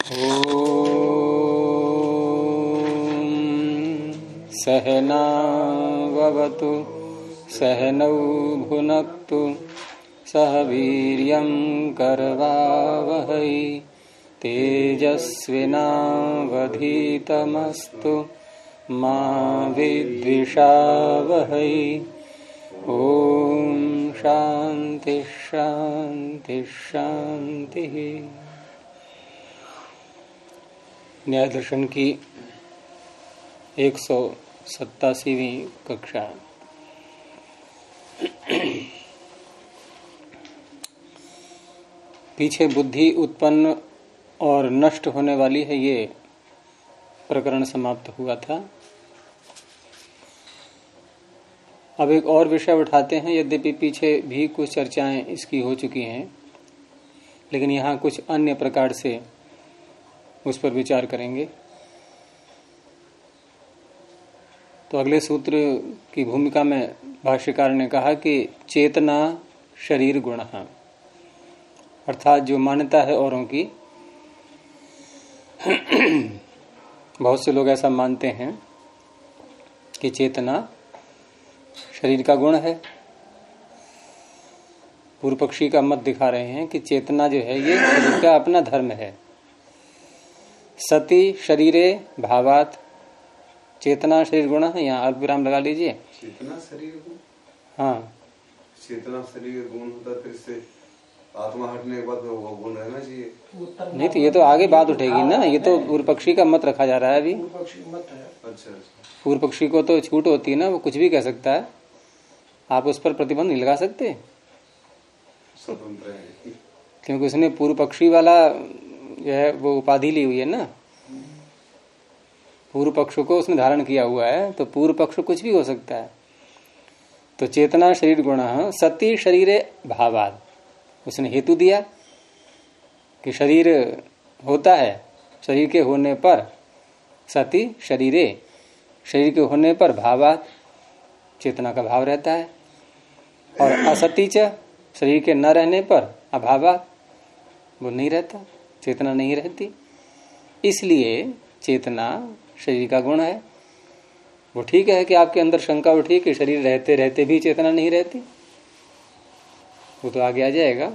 सहनावतु सहनौ भुनक्तु सह वीर्यं करवावहै तेजस्विनावधीतमस्तु मा विद्विषावहै। ओम शांति शांति शांति। न्याय दर्शन की 187वीं कक्षा। पीछे बुद्धि उत्पन्न और नष्ट होने वाली है, ये प्रकरण समाप्त हुआ था। अब एक और विषय उठाते हैं। यद्यपि पीछे भी कुछ चर्चाएं इसकी हो चुकी हैं, लेकिन यहाँ कुछ अन्य प्रकार से उस पर विचार करेंगे। तो अगले सूत्र की भूमिका में भाष्यकार ने कहा कि चेतना शरीर गुण, अर्थात जो मान्यता है औरों की, बहुत से लोग ऐसा मानते हैं कि चेतना शरीर का गुण है। पूर्व पक्षी का मत दिखा रहे हैं कि चेतना जो है ये शरीर का अपना धर्म है। सति शरीरे भावात, चेतना शरीर गुण है। यहाँ अल्प विराम लगा लीजिए। चेतना शरीर गुण, हाँ, चेतना शरीर गुण होता, फिर से आत्मा हटने के बाद वो गुण रहना चाहिए। नहीं तो ये तो आगे बात उठेगी ना। ये तो पूर्व पक्षी का मत रखा जा रहा है अभी। अच्छा। पूर्व पक्षी को तो छूट होती है ना, वो कुछ भी कह सकता है। आप उस पर प्रतिबंध नहीं लगा सकते, स्वतंत्र है, क्योंकि उसने पूर्व पक्षी वाला जो है वो उपाधि ली हुई है ना। पूर्व पक्ष को उसने धारण किया हुआ है, तो पूर्व पक्ष कुछ भी हो सकता है। तो चेतना शरीर गुण सति शरीरे भावाद, उसने हेतु दिया कि शरीर होता है, शरीर के होने पर सति शरीरे, शरीर के होने पर भावाद, चेतना का भाव रहता है। और असति च, शरीर के न रहने पर अभावाद, वो नहीं रहता, चेतना नहीं रहती। इसलिए चेतना शरीर का गुण है। वो ठीक है कि आपके अंदर शंका उठी कि शरीर रहते रहते भी चेतना नहीं रहती, वो तो आगे आ जाएगा।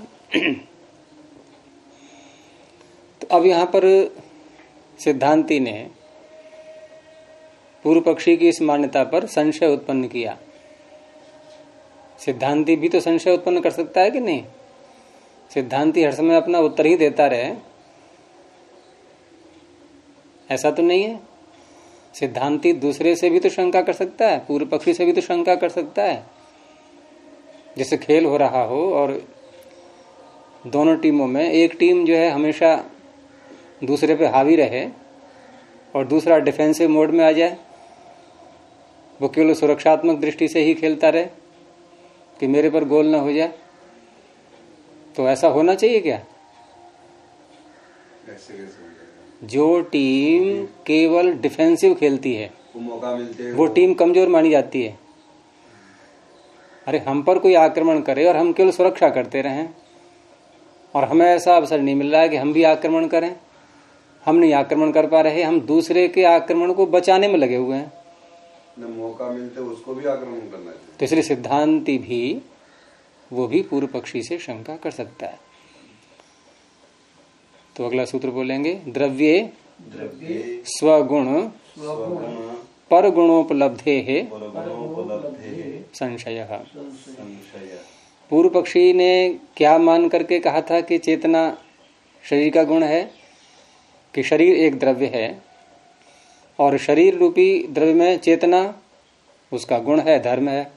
तो अब यहां पर सिद्धांती ने पूर्व पक्षी की इस मान्यता पर संशय उत्पन्न किया। सिद्धांती भी तो संशय उत्पन्न कर सकता है कि नहीं? सिद्धांती हर समय अपना उत्तर ही देता रहे, ऐसा तो नहीं है। सिद्धांती दूसरे से भी तो शंका कर सकता है, पूर्व पक्षी से भी तो शंका कर सकता है। जैसे खेल हो रहा हो और दोनों टीमों में एक टीम जो है हमेशा दूसरे पे हावी रहे और दूसरा डिफेंसिव मोड में आ जाए, वो केवल सुरक्षात्मक दृष्टि से ही खेलता रहे कि मेरे पर गोल ना हो जाए, तो ऐसा होना चाहिए क्या? जो टीम केवल डिफेंसिव खेलती है मौका मिलते है वो टीम कमजोर मानी जाती है। अरे हम पर कोई आक्रमण करे और हम केवल सुरक्षा करते रहें और हमें ऐसा अवसर नहीं मिल रहा है कि हम भी आक्रमण करें, हम नहीं आक्रमण कर पा रहे, हम दूसरे के आक्रमण को बचाने में लगे हुए हैं। न मौका मिलते उसको भी आक्रमण करना चाहिए। तो इसलिए सिद्धांती भी, वो भी पूर्व पक्षी से शंका कर सकता है। तो अगला सूत्र बोलेंगे, द्रव्ये स्वगुण पर गुणोपलब्धे है संशय। पूर्व पक्षी ने क्या मान करके कहा था कि चेतना शरीर का गुण है? कि शरीर एक द्रव्य है और शरीर रूपी द्रव्य में चेतना उसका गुण है, धर्म है।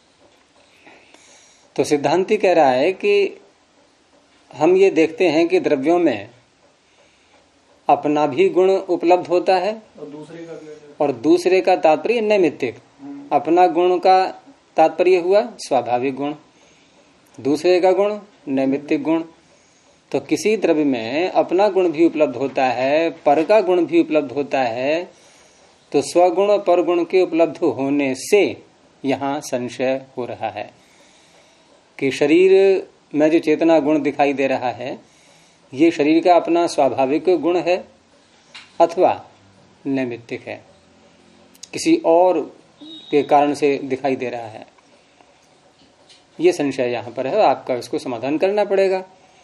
तो सिद्धांती कह रहा है कि हम ये देखते हैं कि द्रव्यों में अपना भी गुण उपलब्ध होता है और दूसरे का तात्पर्य नैमित्तिक। अपना गुण का तात्पर्य हुआ स्वाभाविक गुण, दूसरे का गुण नैमित्तिक गुण। तो किसी द्रव्य में अपना गुण भी उपलब्ध होता है, पर का गुण भी उपलब्ध होता है, तो स्वगुण और परगुण के उपलब्ध होने से यहाँ संशय हो रहा है कि शरीर में जो चेतना गुण दिखाई दे रहा है ये शरीर का अपना स्वाभाविक गुण है अथवा नैमित्तिक है, किसी और के कारण से दिखाई दे रहा है। ये संशय यहां पर है, आपका इसको समाधान करना पड़ेगा।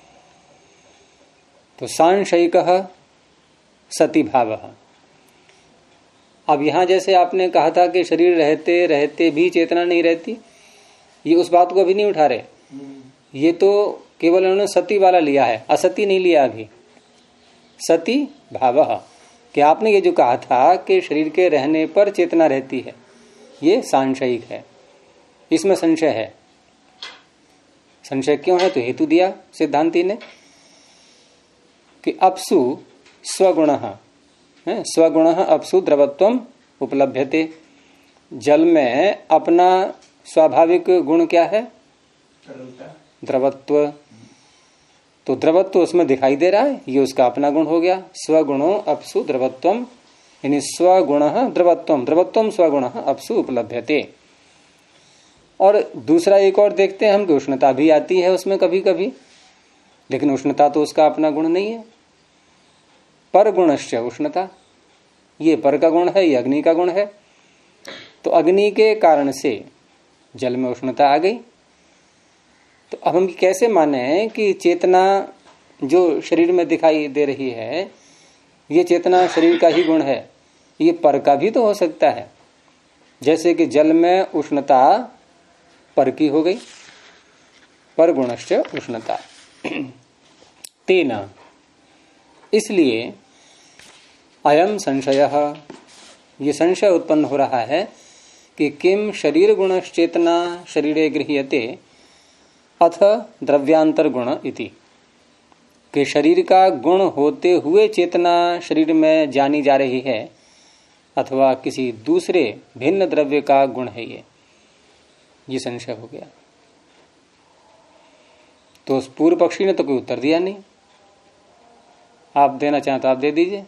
तो सांशयिकः सति भावः। अब यहां जैसे आपने कहा था कि शरीर रहते रहते भी चेतना नहीं रहती, ये उस बात को अभी नहीं उठा रहे। ये तो केवल उन्होंने सती वाला लिया है, असती नहीं लिया अभी। सती भावः, कि आपने ये जो कहा था कि शरीर के रहने पर चेतना रहती है, ये सांशयिक है, इसमें संशय है। संशय क्यों है? तो हेतु दिया सिद्धांति ने कि अपसु स्वगुणः, स्वगुणः अपसु द्रवत्वम उपलभ्यते। जल में अपना स्वाभाविक गुण क्या है? द्रवत्व। तो द्रवत्व उसमें दिखाई दे रहा है, ये उसका अपना गुण हो गया। स्वगुणो अपसु द्रवत्वम, यानी स्वगुणः द्रवत्वम, द्रवत्वम स्वगुणः अपसु उपलभ्यते। और दूसरा एक और देखते हैं हम कि उष्णता भी आती है उसमें कभी कभी, लेकिन उष्णता तो उसका अपना गुण नहीं है। पर गुणश्च उष्णता, ये पर का गुण है, ये अग्नि का गुण है। तो अग्नि के कारण से जल में उष्णता आ गई। तो अब हम कैसे माने कि चेतना जो शरीर में दिखाई दे रही है, ये चेतना शरीर का ही गुण है? ये पर का भी तो हो सकता है। जैसे कि जल में उष्णता पर की हो गई, पर गुणश्च उष्णता। तेना, इसलिए अयम संशयः, ये संशय उत्पन्न हो रहा है कि किम शरीर गुणश्चेतना शरीरे गृह्यते अथ द्रव्यांतर गुण इति, कि शरीर का गुण होते हुए चेतना शरीर में जानी जा रही है अथवा किसी दूसरे भिन्न द्रव्य का गुण है ये संशय हो गया। तो उस पूर्व पक्षी ने तो कोई उत्तर दिया नहीं। आप देना चाहें तो आप दे दीजिए।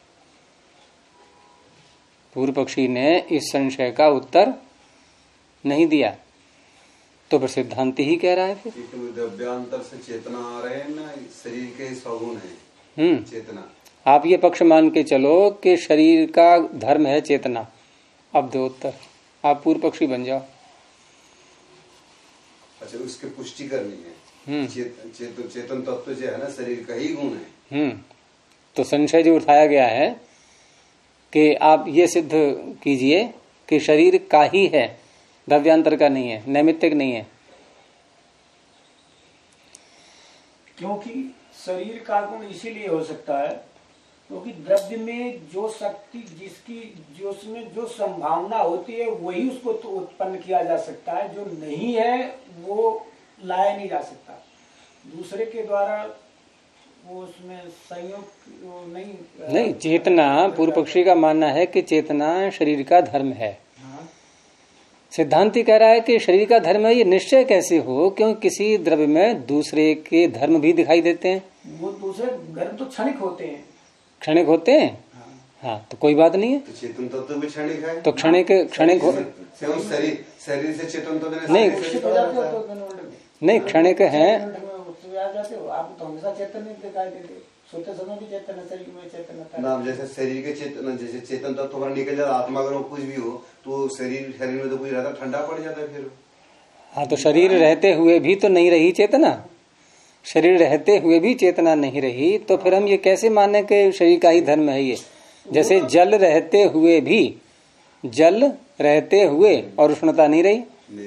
पूर्व पक्षी ने इस संशय का उत्तर नहीं दिया, तो फिर सिद्धांति ही कह रहा है। फिर द्रव्यांतर से चेतना आ रहे हैं ना, शरीर के सगुण है चेतना। आप ये पक्ष मान के चलो कि शरीर का धर्म है चेतना। अब दो उत्तर, आप पूर्व पक्षी बन जाओ। अच्छा, उसकी पुष्टि करनी है। चेतन तत्व जो है ना, शरीर का ही गुण है। तो संशय जो उठाया गया है कि आप ये सिद्ध कीजिए कि शरीर का ही है, द्रव्यांतर का नहीं है, नैमित्तिक नहीं है। क्योंकि शरीर का गुण इसीलिए हो सकता है क्योंकि द्रव्य में जो शक्ति जिसकी जो उसमें जो संभावना होती है वही उसको तो उत्पन्न किया जा सकता है, जो नहीं है वो लाया नहीं जा सकता। दूसरे के द्वारा वो उसमें संयोग नहीं। चेतना, पूर्व पक्षी का मानना है कि चेतना शरीर का धर्म है। सिद्धांति कह रहा है कि शरीर का धर्म है, ये निश्चय कैसे हो? क्योंकि किसी द्रव्य में दूसरे के धर्म भी दिखाई देते हैं। वो दूसरे धर्म तो क्षणिक होते हैं। क्षणिक होते हैं? हाँ, तो कोई बात नहीं है। तो चेतन तत्व भी क्षणिक है। तो क्षणिक हो शरीर से चेतन तो नहीं, क्षणिक है। आप तो हमेशा चेतन नहीं दिखाई देते, सोते समय भी चेतन, शरीर में चेतन नाम जैसे शरीर के चेतन, जैसे चेतन तत्व तो निकल जाता, आत्मा अगर कुछ भी हो तो शरीर में तो कुछ रहता, ठंडा पड़ जाता है फिर। हाँ, तो शरीर रहते हुए भी तो नहीं रही चेतना, शरीर रहते हुए भी चेतना नहीं रही, तो फिर हम ये कैसे माने कि शरीर का ही धर्म है ये? जैसे जल रहते हुए भी, जल रहते हुए और उष्णता नहीं रही।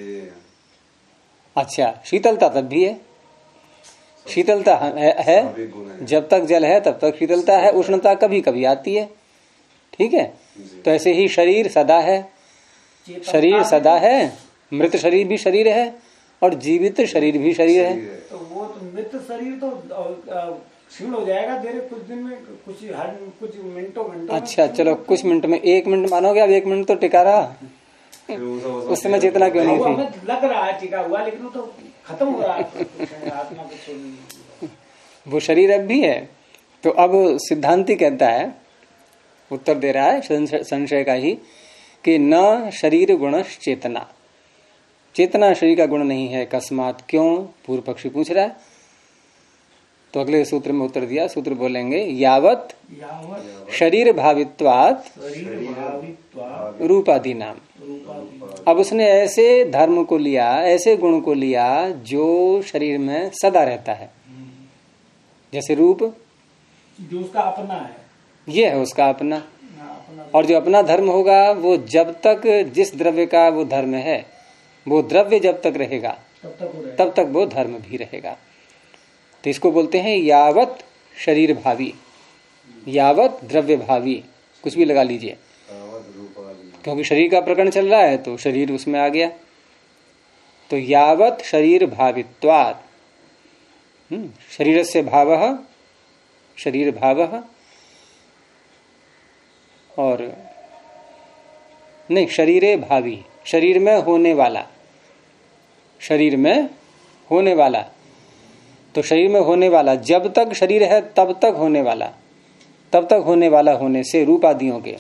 अच्छा, शीतलता तब भी है, शीतलता है, जब तक जल है तब तक शीतलता है, उष्णता कभी कभी आती है। ठीक है, तो ऐसे ही शरीर सदा है, शरीर सदा है, मृत शरीर भी शरीर है और जीवित शरीर भी शरीर है। तो वो तो मृत शरीर तो क्षीण हो जाएगा देर कुछ दिन में, कुछ मिनटों। अच्छा चलो, कुछ मिनट में, 1 मिनट मानोगे? अब 1 मिनट तो टिका रहा, उस समय चेतना क्यों नहीं थी? लग रहा है टिका हुआ, लेकिन वो तो खत्म हो रहा है, आत्मा को छोड़, वो शरीर अब भी है। तो अब सिद्धांति कहता है, उत्तर दे रहा है संशय का ही, कि न शरीर गुण चेतना, चेतना शरीर का गुण नहीं है। अकस्मात क्यों? पूर्व पक्षी पूछ रहा है। तो अगले सूत्र में उत्तर दिया, सूत्र बोलेंगे यावत शरीर भावित्वात् रूपादि नाम। अब उसने ऐसे धर्म को लिया, ऐसे गुण को लिया जो शरीर में सदा रहता है, जैसे रूप जो उसका अपना है, ये है उसका अपना। और जो अपना धर्म होगा वो जब तक जिस द्रव्य का वो धर्म है, वो द्रव्य जब तक रहेगा तब तक वो धर्म भी रहेगा। तो इसको बोलते हैं यावत शरीर भावी, यावत द्रव्य भावी, कुछ भी लगा लीजिए, क्योंकि शरीर का प्रकरण चल रहा है तो शरीर उसमें आ गया। तो यावत शरीर भावित्वात्, शरीर से भावः, शरीर भावः, और नहीं, शरीरे भावी, शरीर में होने वाला, शरीर में होने वाला। तो शरीर में होने वाला, जब तक शरीर है तब तक होने वाला, तब तक होने वाला होने से रूप आदियों के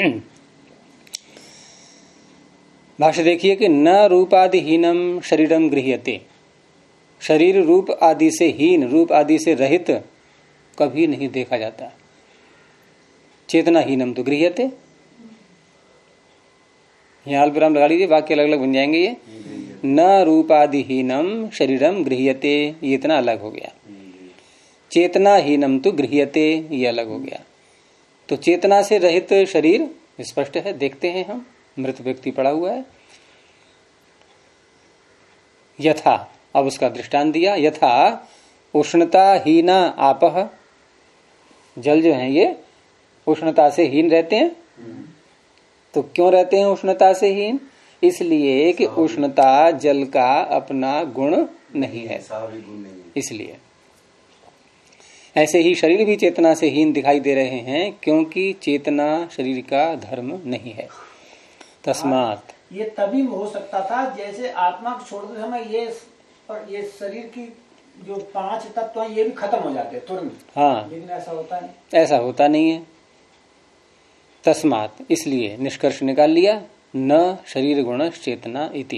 भाष्य देखिए कि न रूपादिहीनम शरीरम गृह्यते, शरीर रूप आदि से हीन, रूप आदि से रहित कभी नहीं देखा जाता। चेतनाहीनम तो गृह्यते, यहाँ अल्पविराम लगा लीजिए, वाक्य अलग अलग बन जाएंगे ये। न रूपादिहीनम शरीरम गृह्यते, ये इतना अलग हो गया। चेतनाहीनम तो गृह्यते, ये अलग हो गया। तो चेतना से रहित शरीर स्पष्ट है, देखते हैं हम, मृत व्यक्ति पड़ा हुआ है। यथा, अब उसका दृष्टांत दिया, यथा उष्णताहीना आपः, जल जो है ये उष्णता से हीन रहते हैं। तो क्यों रहते हैं उष्णता से हीन? इसलिए कि उष्णता जल का अपना गुण नहीं है, इसलिए। ऐसे ही शरीर भी चेतना से हीन दिखाई दे रहे हैं, क्योंकि चेतना शरीर का धर्म नहीं है। तस्मात् ये तभी हो सकता था जैसे आत्मा को छोड़ते समय ये शरीर की जो 5 तत्व हैं ये भी खत्म हो जाते तुरंत। हाँ, लेकिन ऐसा होता नहीं, ऐसा होता नहीं है। तस्मात्, इसलिए निष्कर्ष निकाल लिया, न शरीर गुण चेतना इति।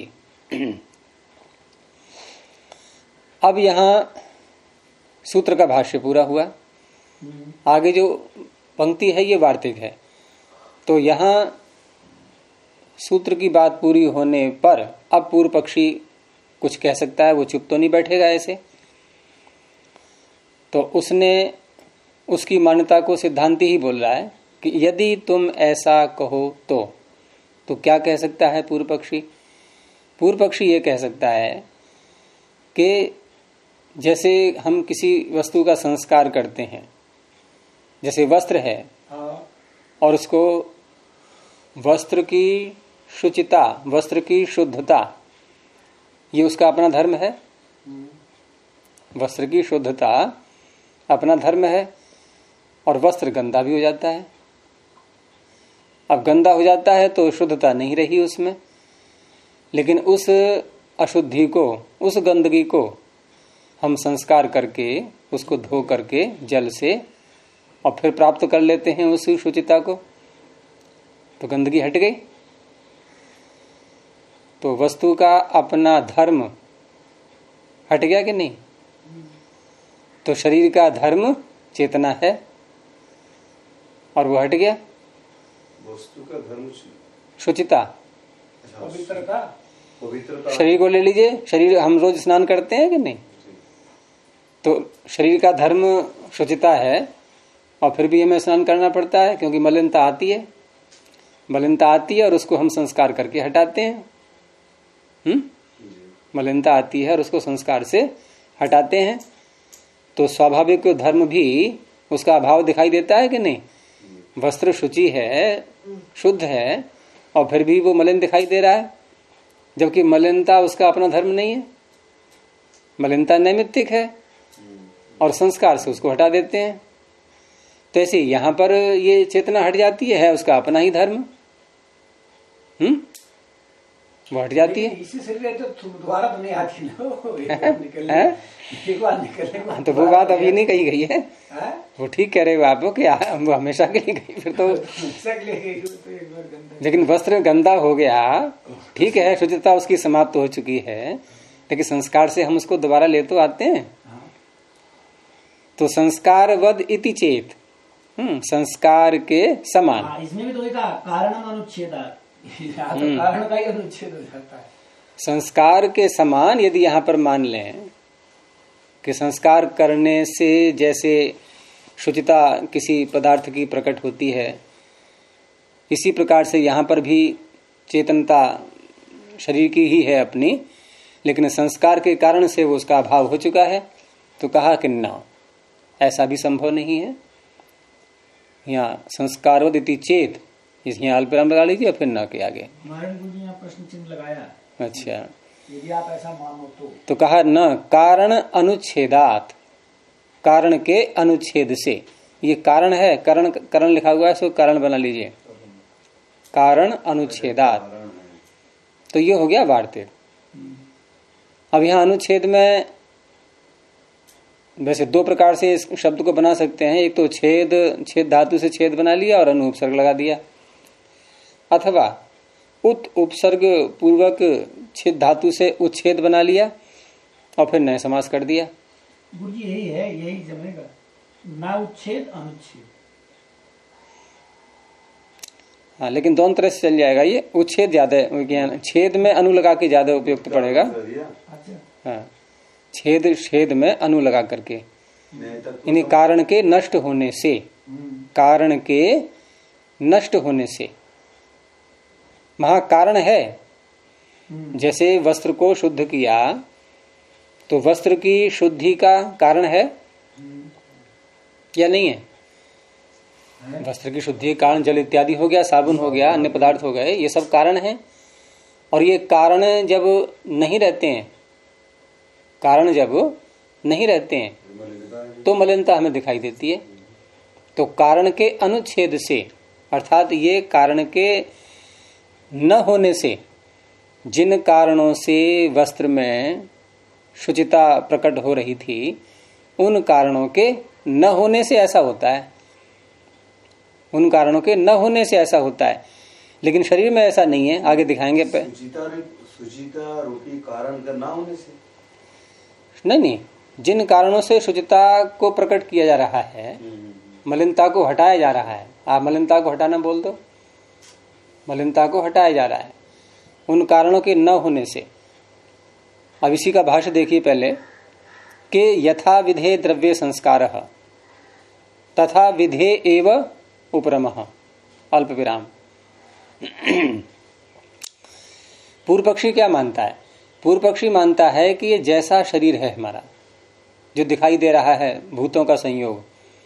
अब यहाँ सूत्र का भाष्य पूरा हुआ। आगे जो पंक्ति है ये वार्तिक है। तो यहाँ सूत्र की बात पूरी होने पर अब पूर्व पक्षी कुछ कह सकता है, वो चुप तो नहीं बैठेगा ऐसे। तो उसने उसकी मान्यता को सिद्धांति ही बोल रहा है कि यदि तुम ऐसा कहो तो क्या कह सकता है पूर्व पक्षी? पूर्व पक्षी ये कह सकता है कि जैसे हम किसी वस्तु का संस्कार करते हैं, जैसे वस्त्र है और उसको वस्त्र की शुचिता, वस्त्र की शुद्धता, ये उसका अपना धर्म है। वस्त्र की शुद्धता अपना धर्म है और वस्त्र गंदा भी हो जाता है। अब गंदा हो जाता है तो शुद्धता नहीं रही उसमें, लेकिन उस अशुद्धि को, उस गंदगी को हम संस्कार करके, उसको धो करके जल से और फिर प्राप्त कर लेते हैं उस शुचिता को, तो गंदगी हट गई। तो वस्तु का अपना धर्म हट गया कि नहीं? तो शरीर का धर्म चेतना है और वो हट गया। वस्तु का धर्म शुचिता, पवित्रता। शरीर को ले लीजिए, शरीर हम रोज स्नान करते हैं कि नहीं? तो शरीर का धर्म शुचिता है और फिर भी हमें स्नान करना पड़ता है, क्योंकि मलिनता आती है, मलिनता आती है और उसको हम संस्कार करके हटाते हैं। मलिनता आती है और उसको संस्कार से हटाते हैं। तो स्वाभाविक धर्म भी उसका अभाव दिखाई देता है कि नहीं? वस्त्र शुचि है, शुद्ध है, और फिर भी वो मलिन दिखाई दे रहा है, जबकि मलिनता उसका अपना धर्म नहीं है। मलिनता नैमित्तिक है और संस्कार से उसको हटा देते हैं। तो ऐसे यहां पर ये चेतना हट जाती है उसका अपना ही धर्म, वो हट जाती है। इसी शरीर तो दोबारा तो नहीं आती ना, एक बार निकलने। तो वो बात अभी नहीं कही गई है, वो ठीक कह रहे हो आप, कि वो हमेशा के लिए गई फिर तो। लेकिन वस्त्र गंदा हो गया, ठीक है, शुचिता उसकी समाप्त हो चुकी है, लेकिन संस्कार से हम उसको दोबारा ले तो आते हैं। तो संस्कारवद इति चेत, संस्कार के समान। इसमें भी तो कहा कारण अनुच्छेद, कारण का ही अनुच्छेद हो जाता है। संस्कार के समान यदि यहाँ पर मान लें कि संस्कार करने से जैसे शुचिता किसी पदार्थ की प्रकट होती है, इसी प्रकार से यहाँ पर भी चेतनता शरीर की ही है अपनी, लेकिन संस्कार के कारण से वो उसका अभाव हो चुका है। तो कहा कि न, ऐसा भी संभव नहीं है। यहाँ संस्कारवदिति चेत, यहाँ अल्पविराम लगा लीजिए और फिर न के आगे प्रश्न चिन्ह लगाया। अच्छा, यदि आप ऐसा मानो तो कहा न कारण अनुच्छेदात, कारण के अनुच्छेद से। ये कारण है, करण लिखा हुआ है, सो कारण बना लीजिए, कारण अनुच्छेदात। तो ये हो गया वार्तिक। अब यहाँ अनुच्छेद में वैसे दो प्रकार से इस शब्द को बना सकते हैं। एक तो छेद धातु से छेद बना लिया और अनु उपसर्ग लगा दिया, अथवा उत उपसर्ग पूर्वक छेद धातु से उच्छेद बना लिया और फिर नए समास कर दिया। गुरु जी यही है, यही जमेगा ना, उच्छेद अनुच्छेद। हाँ, लेकिन दोनों तरह से चल जाएगा। ये उच्छेद ज्यादा, छेद में अनु लगा के ज्यादा उपयुक्त पड़ेगा। हाँ, छेद में अनु लगा करके, यानी कारण के नष्ट होने से, कारण के नष्ट होने से। वहां कारण है, जैसे वस्त्र को शुद्ध किया तो वस्त्र की शुद्धि का कारण है या नहीं है? वस्त्र की शुद्धि के कारण जल इत्यादि हो गया, साबुन हो गया, अन्य पदार्थ हो गए, ये सब कारण है। और ये कारण जब नहीं रहते हैं, कारण जब नहीं रहते हैं तो मलिनता हमें दिखाई देती है। तो कारण के अनुच्छेद से, अर्थात ये कारण के न होने से, जिन कारणों से वस्त्र में शुचिता प्रकट हो रही थी, उन कारणों के न होने से ऐसा होता है, उन कारणों के न होने से ऐसा होता है। लेकिन शरीर में ऐसा नहीं है, आगे दिखाएंगे। शुचिता रूपी कारण का ना होने से नहीं, जिन कारणों से शुचिता को प्रकट किया जा रहा है, मलिनता को हटाया जा रहा है। आप मलिनता को हटाना बोल दो, मलिनता को हटाया जा रहा है उन कारणों के न होने से। अब इसी का भाष्य देखिए पहले कि यथा विधे द्रव्य संस्कार तथा विधे एव उपरमः अल्प विराम। पूर्व पक्षी क्या मानता है? पूर्व पक्षी मानता है कि ये जैसा शरीर है हमारा, जो दिखाई दे रहा है भूतों का संयोग,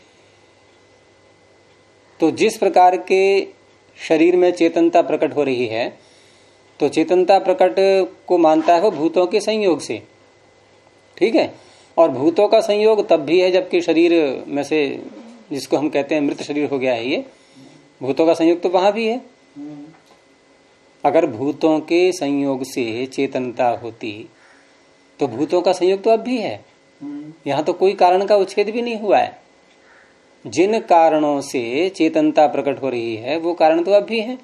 तो जिस प्रकार के शरीर में चेतनता प्रकट हो रही है, तो चेतनता प्रकट को मानता है वो भूतों के संयोग से। ठीक है, और भूतों का संयोग तब भी है जबकि शरीर में से, जिसको हम कहते हैं मृत शरीर हो गया है, ये भूतों का संयोग तो वहां भी है। अगर भूतों के संयोग से चेतनता होती तो भूतों का संयोग तो अब भी है, यहाँ तो कोई कारण का उच्छेद भी नहीं हुआ है। जिन कारणों से चेतनता प्रकट हो रही है वो कारण तो अब भी है।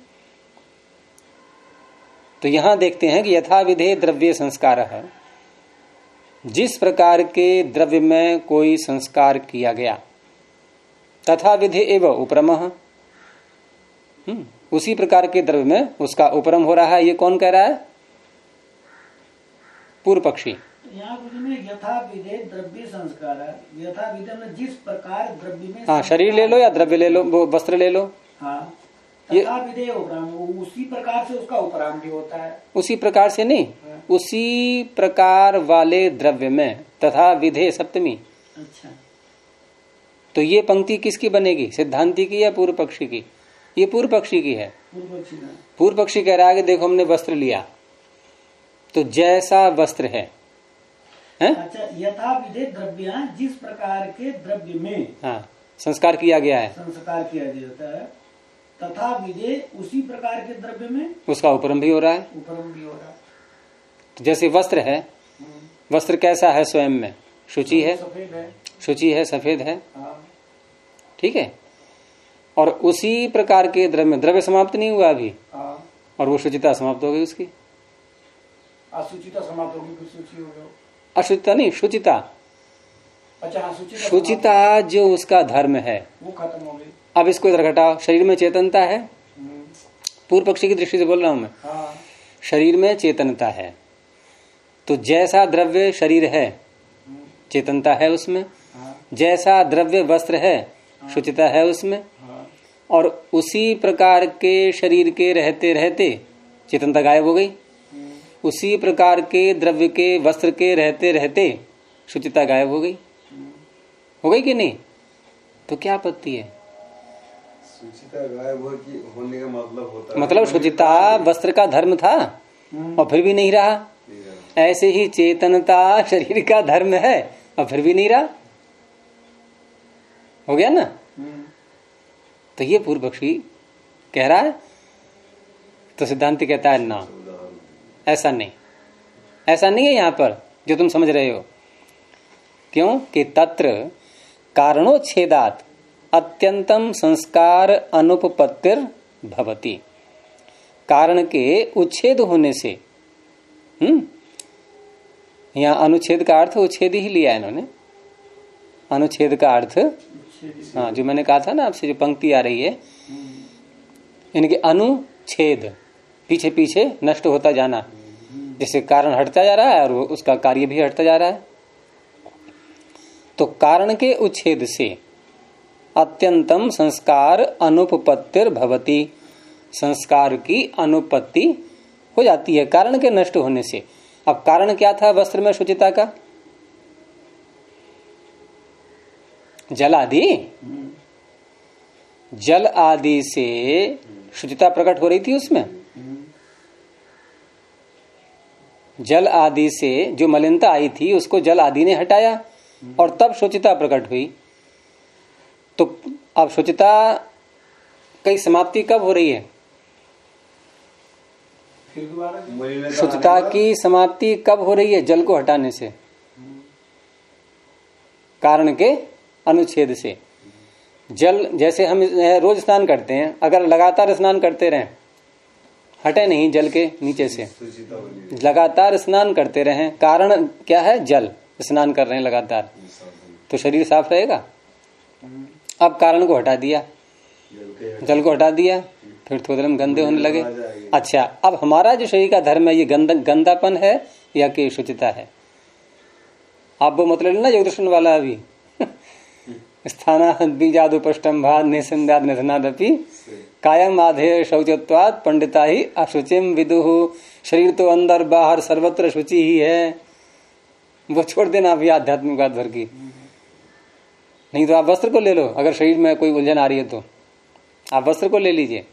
तो यहां देखते हैं कि यथा विधे द्रव्य संस्कार, जिस प्रकार के द्रव्य में कोई संस्कार किया गया, तथा विधे एव उपरमः, उसी प्रकार के द्रव्य में उसका उपरम हो रहा है। ये कौन कह रहा है? पूर्व पक्षी। यहाँ में यथा विधे द्रव्य संस्कार, यथा विधे में जिस प्रकार द्रव्य में, हाँ, शरीर ले लो या द्रव्य ले लो, वो वस्त्र ले लो। हाँ, तथा विधे उपराम, उसी प्रकार से उसका उपराम भी होता है। उसी प्रकार से नहीं, उसी प्रकार वाले द्रव्य में, तथा विधे सप्तमी। अच्छा, तो ये पंक्ति किसकी बनेगी? सिद्धांति की या पूर्व पक्षी की? ये पूर्व पक्षी की है। पूर्व पक्षी कह रहा है कि देखो हमने वस्त्र लिया तो जैसा वस्त्र है, अच्छा, यथा विधे द्रव्य, जिस प्रकार के द्रव्य में, हाँ, संस्कार किया गया है, संस्कार किया जाता है, तथा विधे उसी प्रकार के द्रव्य में उसका उपरम भी हो रहा है। उपरम भी हो रहा है। तो जैसे वस्त्र है, वस्त्र कैसा है? स्वयं में शुचि है, सफेद है, शुचि है, सफेद है। हाँ। ठीक है, और उसी प्रकार के द्रव्य समाप्त नहीं हुआ अभी, हाँ। और वो शुचिता समाप्त हो गई उसकी। अशुचिता समाप्त होगी, फिर शुचि हो गई। अशुचिता नहीं, शुचिता। अच्छा हाँ, शुचिता जो उसका धर्म है वो खत्म हो गई। अब इसको इधर घटाओ, शरीर में चेतनता है, पूर्व पक्षी की दृष्टि से बोल रहा हूं मैं। हाँ। शरीर में चेतनता है, तो जैसा द्रव्य शरीर है चेतनता है उसमें, हाँ। जैसा द्रव्य वस्त्र है शुचिता है उसमें, हाँ। और उसी प्रकार के शरीर के रहते रहते चेतनता गायब हो गई, उसी प्रकार के द्रव्य के वस्त्र के रहते रहते शुचिता गायब हो गई कि नहीं? तो क्या आपत्ति है? शुचिता गायब होने का मतलब होता है, मतलब शुचिता वस्त्र का धर्म था और फिर भी नहीं रहा। ऐसे ही चेतनता शरीर का धर्म है और फिर भी नहीं रहा। हो गया ना? तो ये पूर्व पक्षी कह रहा है, तो सिद्धांति कहता है ना, ऐसा नहीं, ऐसा नहीं है यहां पर जो तुम समझ रहे हो। क्यों कि तत्र कारणोच्छेदात अत्यंतम संस्कार अनुपपत्तिर भवति। कारण के उच्छेद होने से, यहां अनुच्छेद का अर्थ उच्छेद ही लिया है इन्होंने। अनुच्छेद का अर्थ, हाँ, जो मैंने कहा था ना आपसे, जो पंक्ति आ रही है इनके अनुच्छेद, पीछे पीछे नष्ट होता जाना, जिससे कारण हटता जा रहा है और उसका कार्य भी हटता जा रहा है। तो कारण के उच्छेद से अत्यंतम संस्कार अनुपपत्तिर भवति, संस्कार की अनुपत्ति हो जाती है कारण के नष्ट होने से। अब कारण क्या था वस्त्र में शुचिता का? जल आदि, जल आदि से शुचिता प्रकट हो रही थी उसमें। जल आदि से जो मलिनता आई थी उसको जल आदि ने हटाया और तब शुचिता प्रकट हुई। तो अब शुचिता की समाप्ति कब हो रही है? शुचिता की समाप्ति कब हो रही है? जल को हटाने से, कारण के अनुच्छेद से। जल, जैसे हम रोज स्नान करते हैं, अगर लगातार स्नान करते रहें, हटे नहीं जल के नीचे से, लगातार स्नान करते रहें, कारण क्या है? जल, स्नान कर रहे हैं लगातार, तो शरीर साफ रहेगा। अब कारण को हटा दिया, जल को हटा दिया, फिर थोड़े दिन गंदे होने लगे। अच्छा, अब हमारा जो शरीर का धर्म है ये गंदापन है या कि शुचिता है? आप वो मतलब लेना योग दर्शन वाला अभी स्थाना बीजादुपष्टम्भाद निसंदाद निधनादपि कायम आधेय शौचत्वाद पंडिता ही अशुचिम विदुः। शरीर तो अंदर बाहर सर्वत्र शुचि ही है, वो छोड़ देना अभी आध्यात्मिक बात भर की। नहीं तो आप वस्त्र को ले लो, अगर शरीर में कोई उलझन आ रही है तो आप वस्त्र को ले लीजिए।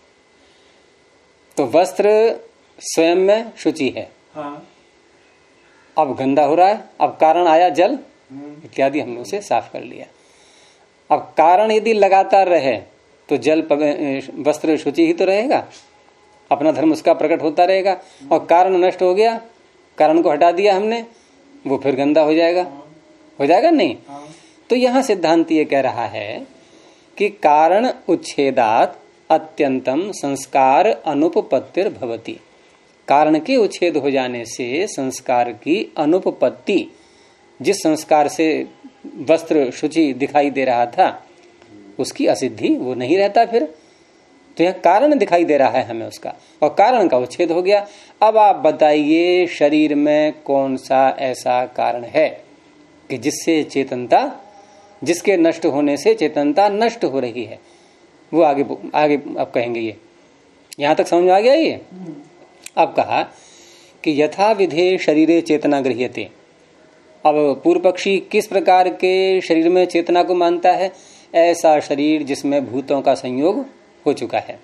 तो वस्त्र स्वयं में शुचि है, हाँ। अब गंदा हो रहा है, अब कारण आया जल इत्यादि, हमने उसे साफ कर लिया। अब कारण यदि लगातार रहे तो जल वस्त्र शुचि ही तो रहेगा, अपना धर्म उसका प्रकट होता रहेगा। और कारण नष्ट हो गया, कारण को हटा दिया हमने, वो फिर गंदा हो जाएगा, हो जाएगा नहीं? तो यहां सिद्धांत ये कह रहा है कि कारण उच्छेदात अत्यंतम संस्कार अनुपपत्तिर भवति। कारण के उच्छेद हो जाने से संस्कार की अनुपपत्ति, जिस संस्कार से वस्त्र शुचि दिखाई दे रहा था उसकी असिद्धि, वो नहीं रहता फिर। तो यह कारण दिखाई दे रहा है हमें उसका, और कारण का उच्छेद हो गया। अब आप बताइए शरीर में कौन सा ऐसा कारण है कि जिससे चेतनता, जिसके नष्ट होने से चेतनता नष्ट हो रही है? वो आगे अब कहेंगे। ये यहां तक समझ में आ गया ये? अब कहा कि यथा विधे शरीरे चेतना गृह्यते। अब पूर्व पक्षी किस प्रकार के शरीर में चेतना को मानता है? ऐसा शरीर जिसमें भूतों का संयोग हो चुका है।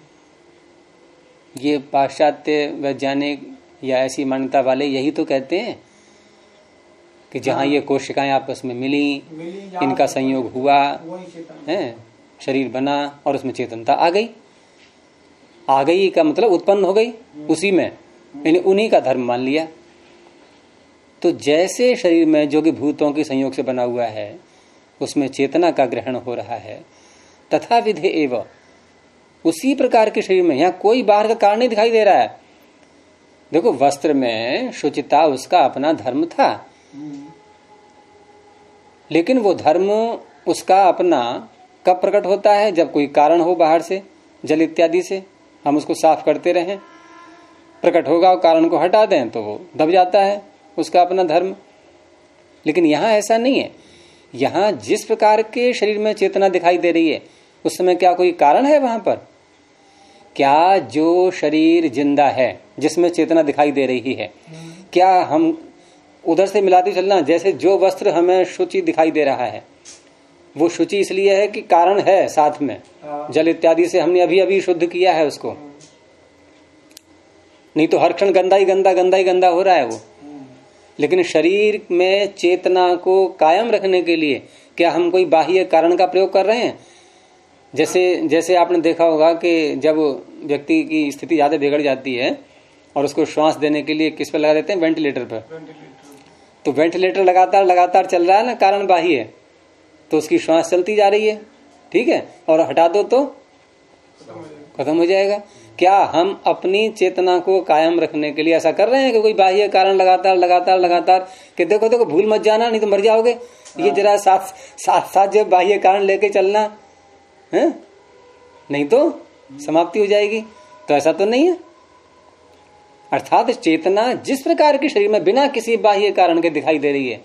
ये पाश्चात्य वैज्ञानिक या ऐसी मान्यता वाले यही तो कहते हैं कि जहां ये कोशिकाएं आपस में मिली, इनका संयोग हुआ है, शरीर बना और उसमें चेतनता आ गई। आ गई का मतलब उत्पन्न हो गई उसी में, यानी उन्हीं का धर्म मान लिया। तो जैसे शरीर में जो कि भूतों के संयोग से बना हुआ है उसमें चेतना का ग्रहण हो रहा है, तथा विधे एवं उसी प्रकार के शरीर में यहाँ कोई बाहर का कारण नहीं दिखाई दे रहा है। देखो, वस्त्र में शुचिता उसका अपना धर्म था, लेकिन वो धर्म उसका अपना कब प्रकट होता है? जब कोई कारण हो बाहर से, जल इत्यादि से हम उसको साफ करते रहें, प्रकट होगा और कारण को हटा दें तो वो दब जाता है उसका अपना धर्म। लेकिन यहां ऐसा नहीं है। यहां जिस प्रकार के शरीर में चेतना दिखाई दे रही है उस समय क्या कोई कारण है वहां पर? क्या जो शरीर जिंदा है जिसमें चेतना दिखाई दे रही है, क्या हम उधर से मिलाते चलना? जैसे जो वस्त्र हमें शुचि दिखाई दे रहा है वो शुचि इसलिए है कि कारण है साथ में, जल इत्यादि से हमने अभी अभी शुद्ध किया है उसको, नहीं तो हर क्षण गंदा ही गंदा हो रहा है वो। लेकिन शरीर में चेतना को कायम रखने के लिए क्या हम कोई बाह्य कारण का प्रयोग कर रहे हैं? जैसे आपने देखा होगा कि जब व्यक्ति की स्थिति ज्यादा बिगड़ जाती है और उसको श्वास देने के लिए किस पर लगा देते हैं? वेंटिलेटर पर। तो वेंटिलेटर लगातार चल रहा है ना, कारण बाह्य है, तो उसकी श्वास चलती जा रही है, ठीक है, और हटा दो तो खत्म हो जाएगा। क्या हम अपनी चेतना को कायम रखने के लिए ऐसा कर रहे हैं कि कोई बाह्य कारण लगातार कि देखो भूल मत जाना नहीं तो मर जाओगे, ये जरा साथ जब बाह्य कारण लेके चलना है, नहीं तो समाप्ति हो जाएगी। तो ऐसा तो नहीं है। अर्थात चेतना जिस प्रकार की शरीर में बिना किसी बाह्य कारण के दिखाई दे रही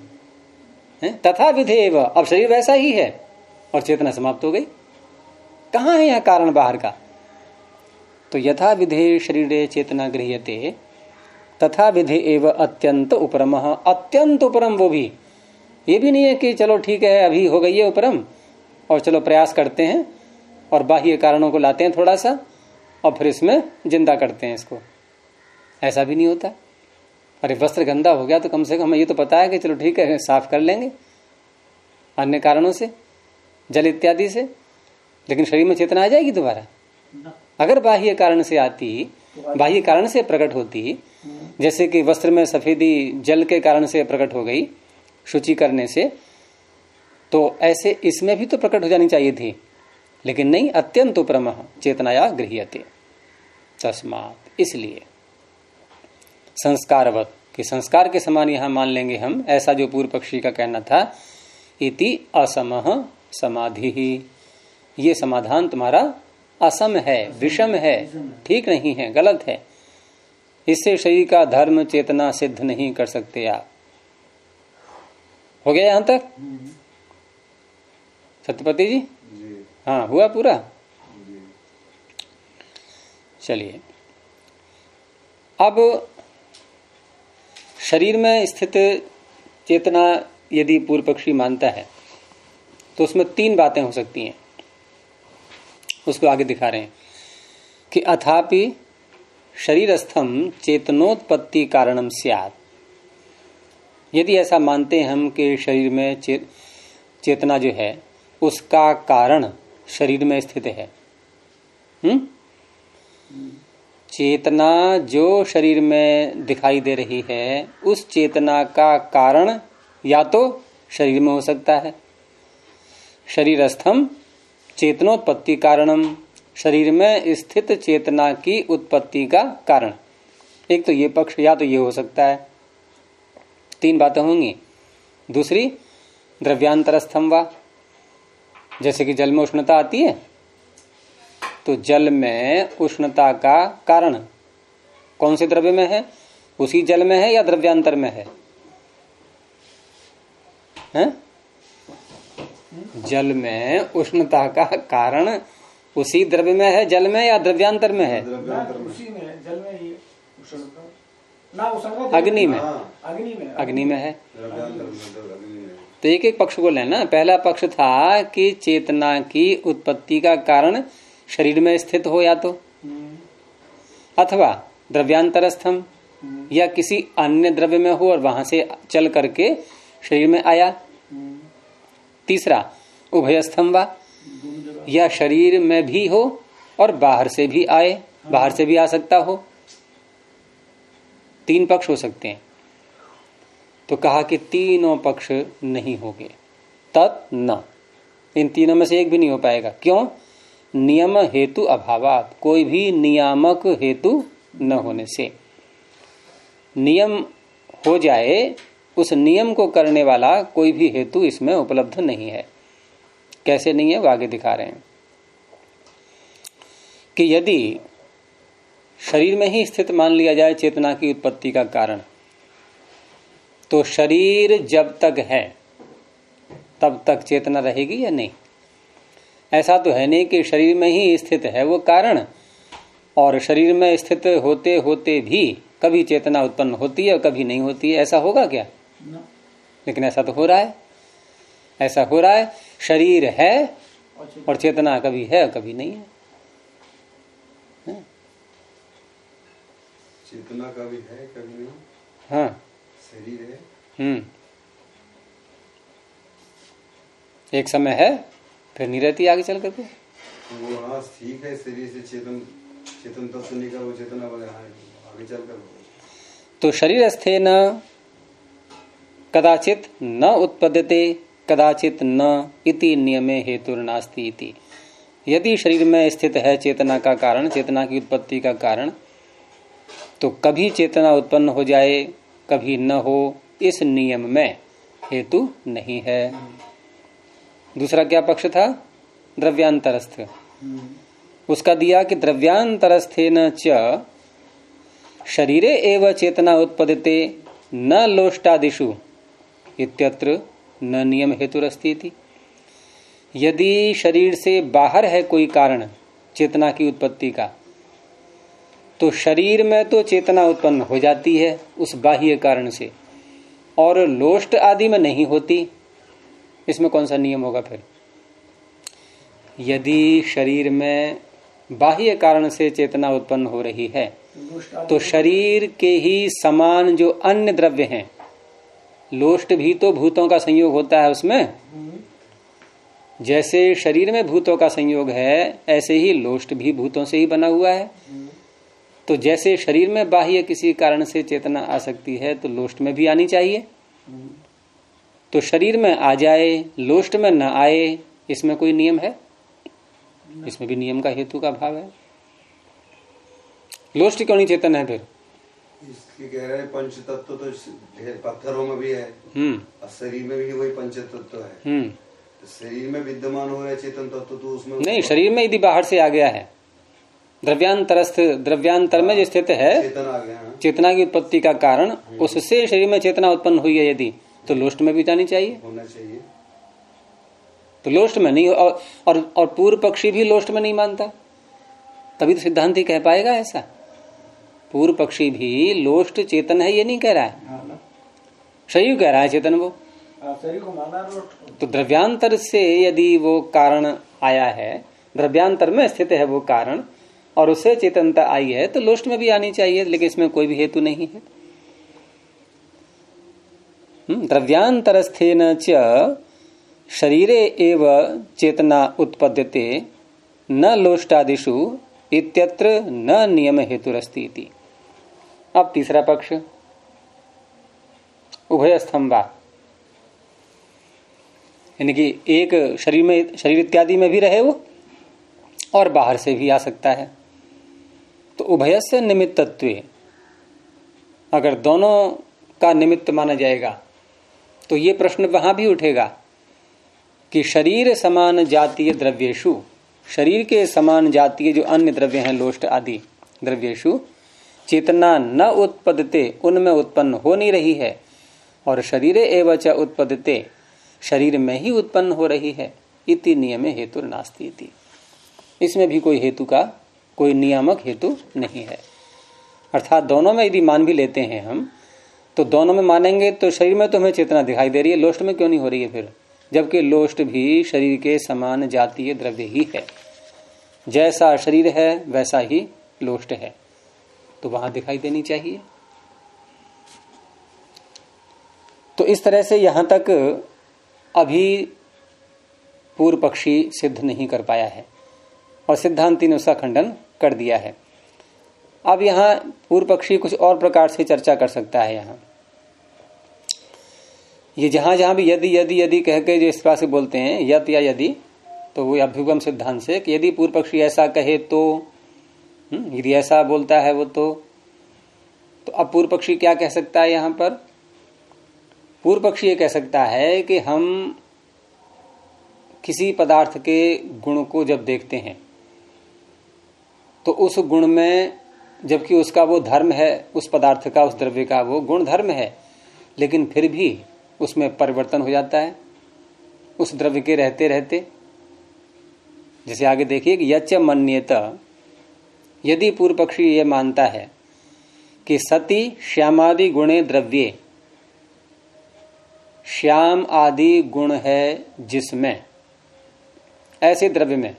है तथा विधेव, अब शरीर वैसा ही है और चेतना समाप्त हो गई। कहां है यह कारण बाहर का? तो यथा विधे शरीरे चेतना गृह्यते तथा विधे एव अत्यंत उपरम। अत्यंत उपरम, वो भी ये भी नहीं है कि चलो ठीक है अभी हो गई है उपरम और चलो प्रयास करते हैं और बाह्य कारणों को लाते हैं थोड़ा सा और फिर इसमें जिंदा करते हैं इसको। ऐसा भी नहीं होता। अरे वस्त्र गंदा हो गया तो कम से कम हमें ये तो पता है कि चलो ठीक है साफ कर लेंगे अन्य कारणों से, जल इत्यादि से, लेकिन शरीर में चेतना आ जाएगी दोबारा? अगर बाह्य कारण से आती, बाह्य कारण से प्रकट होती, जैसे कि वस्त्र में सफेदी जल के कारण से प्रकट हो गई शुचि करने से, तो ऐसे इसमें भी तो प्रकट हो जानी चाहिए थी, लेकिन नहीं। अत्यंत उपरम चेतनाया गृह्यते तस्मात्, इसलिए संस्कारवत कि संस्कार के समान यहां मान लेंगे हम, ऐसा जो पूर्व पक्षी का कहना था। इति असमः समाधि ही, ये समाधान तुम्हारा असम है, विषम है, ठीक नहीं है, गलत है। इससे शरीर का धर्म चेतना सिद्ध नहीं कर सकते आप। हो गया यहां तक सत्यपति जी? हाँ हुआ पूरा। चलिए अब शरीर में स्थित चेतना यदि पूर्व पक्षी मानता है तो उसमें तीन बातें हो सकती हैं, उसको आगे दिखा रहे हैं कि अथापि शरीरस्थम चेतनोत्पत्ति कारणम स्यात्। यदि ऐसा मानते हैं हम कि शरीर में चेतना जो है उसका कारण शरीर में स्थित है, चेतना जो शरीर में दिखाई दे रही है उस चेतना का कारण या तो शरीर में हो सकता है। शरीरस्थम चेतनोत्पत्ति कारणम, शरीर में स्थित चेतना की उत्पत्ति का कारण। एक तो ये पक्ष, या तो ये हो सकता है, तीन बातें होंगी। दूसरी द्रव्यांतरस्थम वा, जैसे कि जल में उष्णता आती है तो जल में उष्णता का कारण कौन से द्रव्य में है? उसी जल में है या द्रव्यांतर में है? जल में उष्णता का कारण उसी द्रव्य में है, जल में या द्रव्यांतर में है? उसी में है, जल में ही उष्णता ना, अग्नि में, अग्नि में है। तो एक एक पक्ष को लेना। पहला पक्ष था कि चेतना की उत्पत्ति का कारण शरीर में स्थित हो या तो, अथवा द्रव्यांतरस्थम या किसी अन्य द्रव्य में हो और वहां से चल करके शरीर में आया। तीसरा उभयस्थम वा, या शरीर में भी हो और बाहर से भी आए, बाहर से भी आ सकता हो। तीन पक्ष हो सकते हैं। तो कहा कि तीनों पक्ष नहीं होंगे, तत् न, इन तीनों में से एक भी नहीं हो पाएगा। क्यों? नियम हेतु अभावात, कोई भी नियामक हेतु न होने से। नियम हो जाए उस नियम को करने वाला कोई भी हेतु इसमें उपलब्ध नहीं है। कैसे नहीं है वो आगे दिखा रहे हैं कि यदि शरीर में ही स्थित मान लिया जाए चेतना की उत्पत्ति का कारण, तो शरीर जब तक है तब तक चेतना रहेगी या नहीं? ऐसा तो है नहीं कि शरीर में ही स्थित है वो कारण, और शरीर में स्थित होते होते भी कभी चेतना उत्पन्न होती है और कभी नहीं होती है। ऐसा होगा क्या? लेकिन ऐसा तो हो रहा है, ऐसा हो रहा है। शरीर है और चेतना कभी है कभी नहीं है। चेतना कभी है कभी नहीं। हाँ, शरीर है। एक समय है फिर नहीं रहती आगे चल करके। वो हाँ ठीक है, शरीर से चेतन तत्व निकल वो चेतना वगैरह आगे चल कर। तो शरीर स्थे न कदाचित न उत्पद्यते कदाचित न इति नियमे हेतुर्नास्ति इति। यदि शरीर में स्थित है चेतना का कारण, चेतना की उत्पत्ति का कारण, तो कभी चेतना उत्पन्न हो जाए कभी न हो, इस नियम में हेतु नहीं है। दूसरा क्या पक्ष था? द्रव्यांतरस्थ। उसका दिया कि द्रव्यांतरस्थेन च शरीरे एव चेतना उत्पद्यते न लोष्टादिषु इत्यत्र न नियम हेतुरस्ति इति। यदि शरीर से बाहर है कोई कारण चेतना की उत्पत्ति का, तो शरीर में तो चेतना उत्पन्न हो जाती है उस बाह्य कारण से, और लोष्ट आदि में नहीं होती। इसमें कौन सा नियम होगा फिर? यदि शरीर में बाह्य कारण से चेतना उत्पन्न हो रही है, तो शरीर के ही समान जो अन्य द्रव्य हैं, लोष्ट भी तो भूतों का संयोग होता है उसमें। जैसे शरीर में भूतों का संयोग है, ऐसे ही लोष्ट भी भूतों से ही बना हुआ है। तो जैसे शरीर में बाह्य किसी कारण से चेतना आ सकती है, तो लोष्ट में भी आनी चाहिए। तो शरीर में आ जाए, लोष्ट में न आए, इसमें कोई नियम है? इसमें भी नियम का हेतु का भाव है। लोष्ट क्यों नहीं चेतन है फिर? इसकी कह रहे हैं पंच तत्व तो पत्थरों में भी है और शरीर में भी वही पंच तत्व है। तो शरीर में विद्यमान हो रहे चेतन तत्व तो उसमें नहीं, शरीर में यदि बाहर से आ गया है, द्रव्यांतरस्थ, द्रव्यांतर में जो स्थित है चेतन आ गया, चेतना की उत्पत्ति का कारण, उससे शरीर में चेतना उत्पन्न हुई है यदि, तो लोष्ट में भी जानी चाहिए, होना चाहिए। तो लोष्ट में नहीं। और पूर्व पक्षी भी लोष्ट में नहीं मानता, तभी तो सिद्धांति कह पाएगा ऐसा। पूर्व पक्षी भी लोष्ट चेतन है ये नहीं कह रहा है, शरीर कह रहा है चेतन वो। शरीर को माना लोष्ट। तो द्रव्यांतर से यदि वो कारण आया है, द्रव्यांतर में स्थित है वो कारण, और उससे चेतनता आई है, तो लोष्ट में भी आनी चाहिए। लेकिन इसमें कोई भी हेतु नहीं है। द्रव्यांतरस्थेन च शरीरे एव चेतना उत्पद्यते न लोष्टादिषु इत्यत्र न नियम हेतुरस्ति इति। अब तीसरा पक्ष, उभय स्तंभा, यानी कि एक शरीर में, शरीर इत्यादि में भी रहे वो और बाहर से भी आ सकता है। तो उभयस्य निमित्तत्वे, अगर दोनों का निमित्त माना जाएगा, तो ये प्रश्न वहां भी उठेगा कि शरीर समान जातीय द्रव्येषु, शरीर के समान जातीय जो अन्य द्रव्य हैं लोष्ट आदि द्रव्येषु, चेतना न उत्पद्यते, उनमें उत्पन्न हो नहीं रही है, और शरीरे एव च उत्पद्यते, शरीर में ही उत्पन्न हो रही है, इति नियमे हेतुर्नास्ति इति। इसमें भी कोई हेतु का, कोई नियामक हेतु नहीं है। अर्थात दोनों में यदि मान भी लेते हैं हम, तो दोनों में मानेंगे तो शरीर में तो हमें चेतना दिखाई दे रही है, लोष्ट में क्यों नहीं हो रही है फिर? जबकि लोष्ट भी शरीर के समान जातीय द्रव्य ही है। जैसा शरीर है वैसा ही लोष्ट है, तो वहां दिखाई देनी चाहिए। तो इस तरह से यहां तक अभी पूर्व पक्षी सिद्ध नहीं कर पाया है, और सिद्धांति ने उसका खंडन कर दिया है। अब यहां पूर्व पक्षी कुछ और प्रकार से चर्चा कर सकता है। यहां ये जहां जहां भी यदि यदि यदि कह के जो इस तरह से बोलते हैं यत या यदि, तो वो अभ्युगम सिद्धांत से कि यदि पूर्व पक्षी ऐसा कहे तो, यदि ऐसा बोलता है वो तो अब पूर्व पक्षी क्या कह सकता है यहां पर पूर्व पक्षी ये कह सकता है कि हम किसी पदार्थ के गुण को जब देखते हैं तो उस गुण में, जबकि उसका वो धर्म है, उस पदार्थ का, उस द्रव्य का वो गुण धर्म है, लेकिन फिर भी उसमें परिवर्तन हो जाता है उस द्रव्य के रहते रहते। जैसे आगे देखिए कि यच्च मन्येत, यदि पूर्व पक्षी ये मानता है कि सति श्यामादि गुणे द्रव्ये, श्याम आदि गुण है जिसमें, ऐसे द्रव्य में,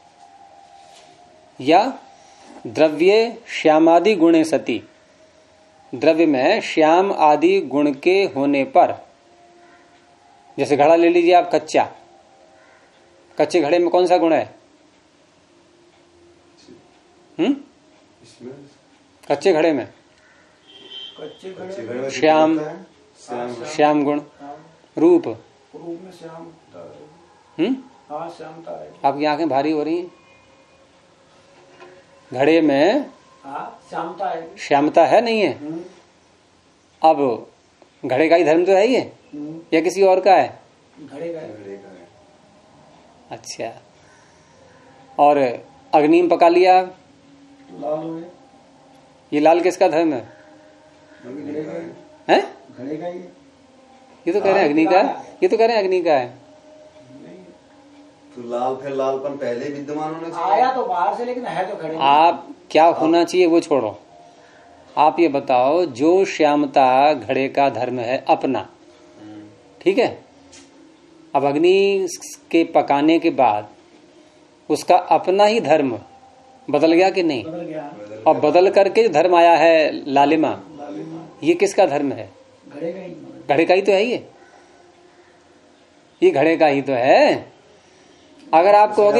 या द्रव्ये श्यामादि गुणे सति, द्रव्य में श्याम आदि गुण के होने पर, जैसे घड़ा ले लीजिए आप कच्चा, कच्चे घड़े में कौन सा गुण है? कच्चे घड़े में श्याम, श्याम गुण, रूप में श्याम, श्यामता है। आपकी आंखें भारी हो रही हैं। घड़े में श्यामता है, श्यामता है नहीं है? अब घड़े का ही धर्म तो है ये, या किसी और का है? घड़े का है। अच्छा, और अग्नि में पका लिया, लाल हो गए। ये लाल किसका धर्म है? हैं? घड़े का ही। ये तो कह रहे हैं अग्नि का, ये तो कह रहे हैं अग्नि का है। तो लाल, फिर लालपन पहले विद्यमान होना चाहिए। आया तो बाहर से, लेकिन है तो घड़े। आप क्या होना चाहिए वो छोड़ो, आप ये बताओ, जो श्यामता घड़े का धर्म है अपना, ठीक है, अब अग्नि के पकाने के बाद उसका अपना ही धर्म बदल गया कि नहीं? बदल गया। और बदल करके जो धर्म आया है लालिमा, ये किसका धर्म है? घड़े का ही। घड़े का ही तो है ये घड़े का ही तो है। अगर आप कहोगे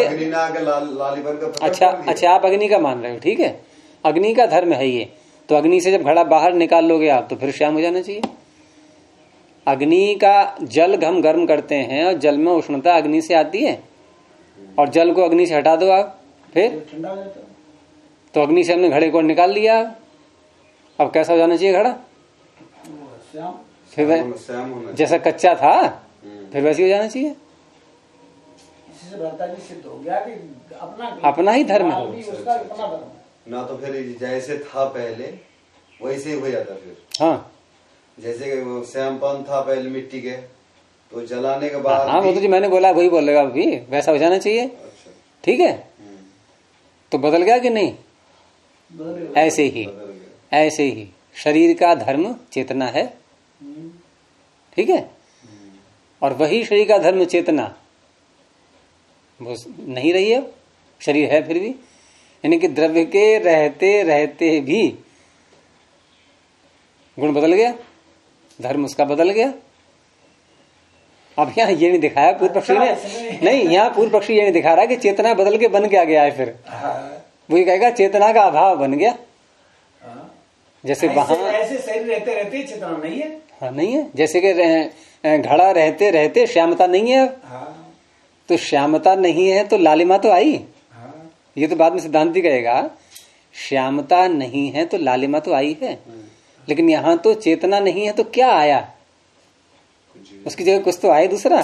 अच्छा आप अग्नि का मान रहे हो, ठीक है, अग्नि का धर्म है ये, तो अग्नि से जब घड़ा बाहर निकाल लोगे आप तो फिर श्याम हो जाना चाहिए। अग्नि का जल हम गर्म करते हैं और जल में उष्णता अग्नि से आती है, और जल को अग्नि से हटा दो आप, फिर ठंडा हो जाता है। तो अग्नि से हमने घड़े को निकाल लिया, अब कैसा हो जाना चाहिए घड़ा? श्याम। फिर जैसा कच्चा था फिर वैसे हो जाना चाहिए। इससे भरता जी सिद्ध हो गया कि अपना ही धर्म है, उसका अपना धर्म ना, तो फिर जैसे था पहले वैसे ही हो जाता फिर। हाँ, जैसे वो श्यामपन था पहले मिट्टी के, तो जलाने के बाद हाँ वो तो जी मैंने बोला वही बोलेगा अभी, वैसा हो जाना चाहिए। अच्छा, ठीक है, तो बदल गया कि नहीं? ऐसे ही, ऐसे ही शरीर का धर्म चेतना है, ठीक है, और वही शरीर का धर्म चेतना वो नहीं रही है, शरीर है फिर भी, यानी कि द्रव्य के रहते रहते भी गुण बदल गया, धर्म उसका बदल गया। अब यहाँ ये नहीं दिखाया पूर्व पक्षी ने, नहीं, यहाँ पूर्व पक्षी ये नहीं दिखा रहा कि चेतना बदल के बन क्या गया है, फिर वो ये कहेगा चेतना का अभाव बन गया। जैसे वहां ऐसे शरीर रहते रहते चेतना नहीं है। हाँ, नहीं है, जैसे कि घड़ा रहते रहते श्यामता नहीं है। तो श्यामता नहीं है तो लालिमा तो आई। ये तो बाद में सिद्धांति कहेगा श्यामता नहीं है तो लालिमा तो आई है, लेकिन यहाँ तो चेतना नहीं है तो क्या आया? उसकी जगह कुछ तो आए दूसरा।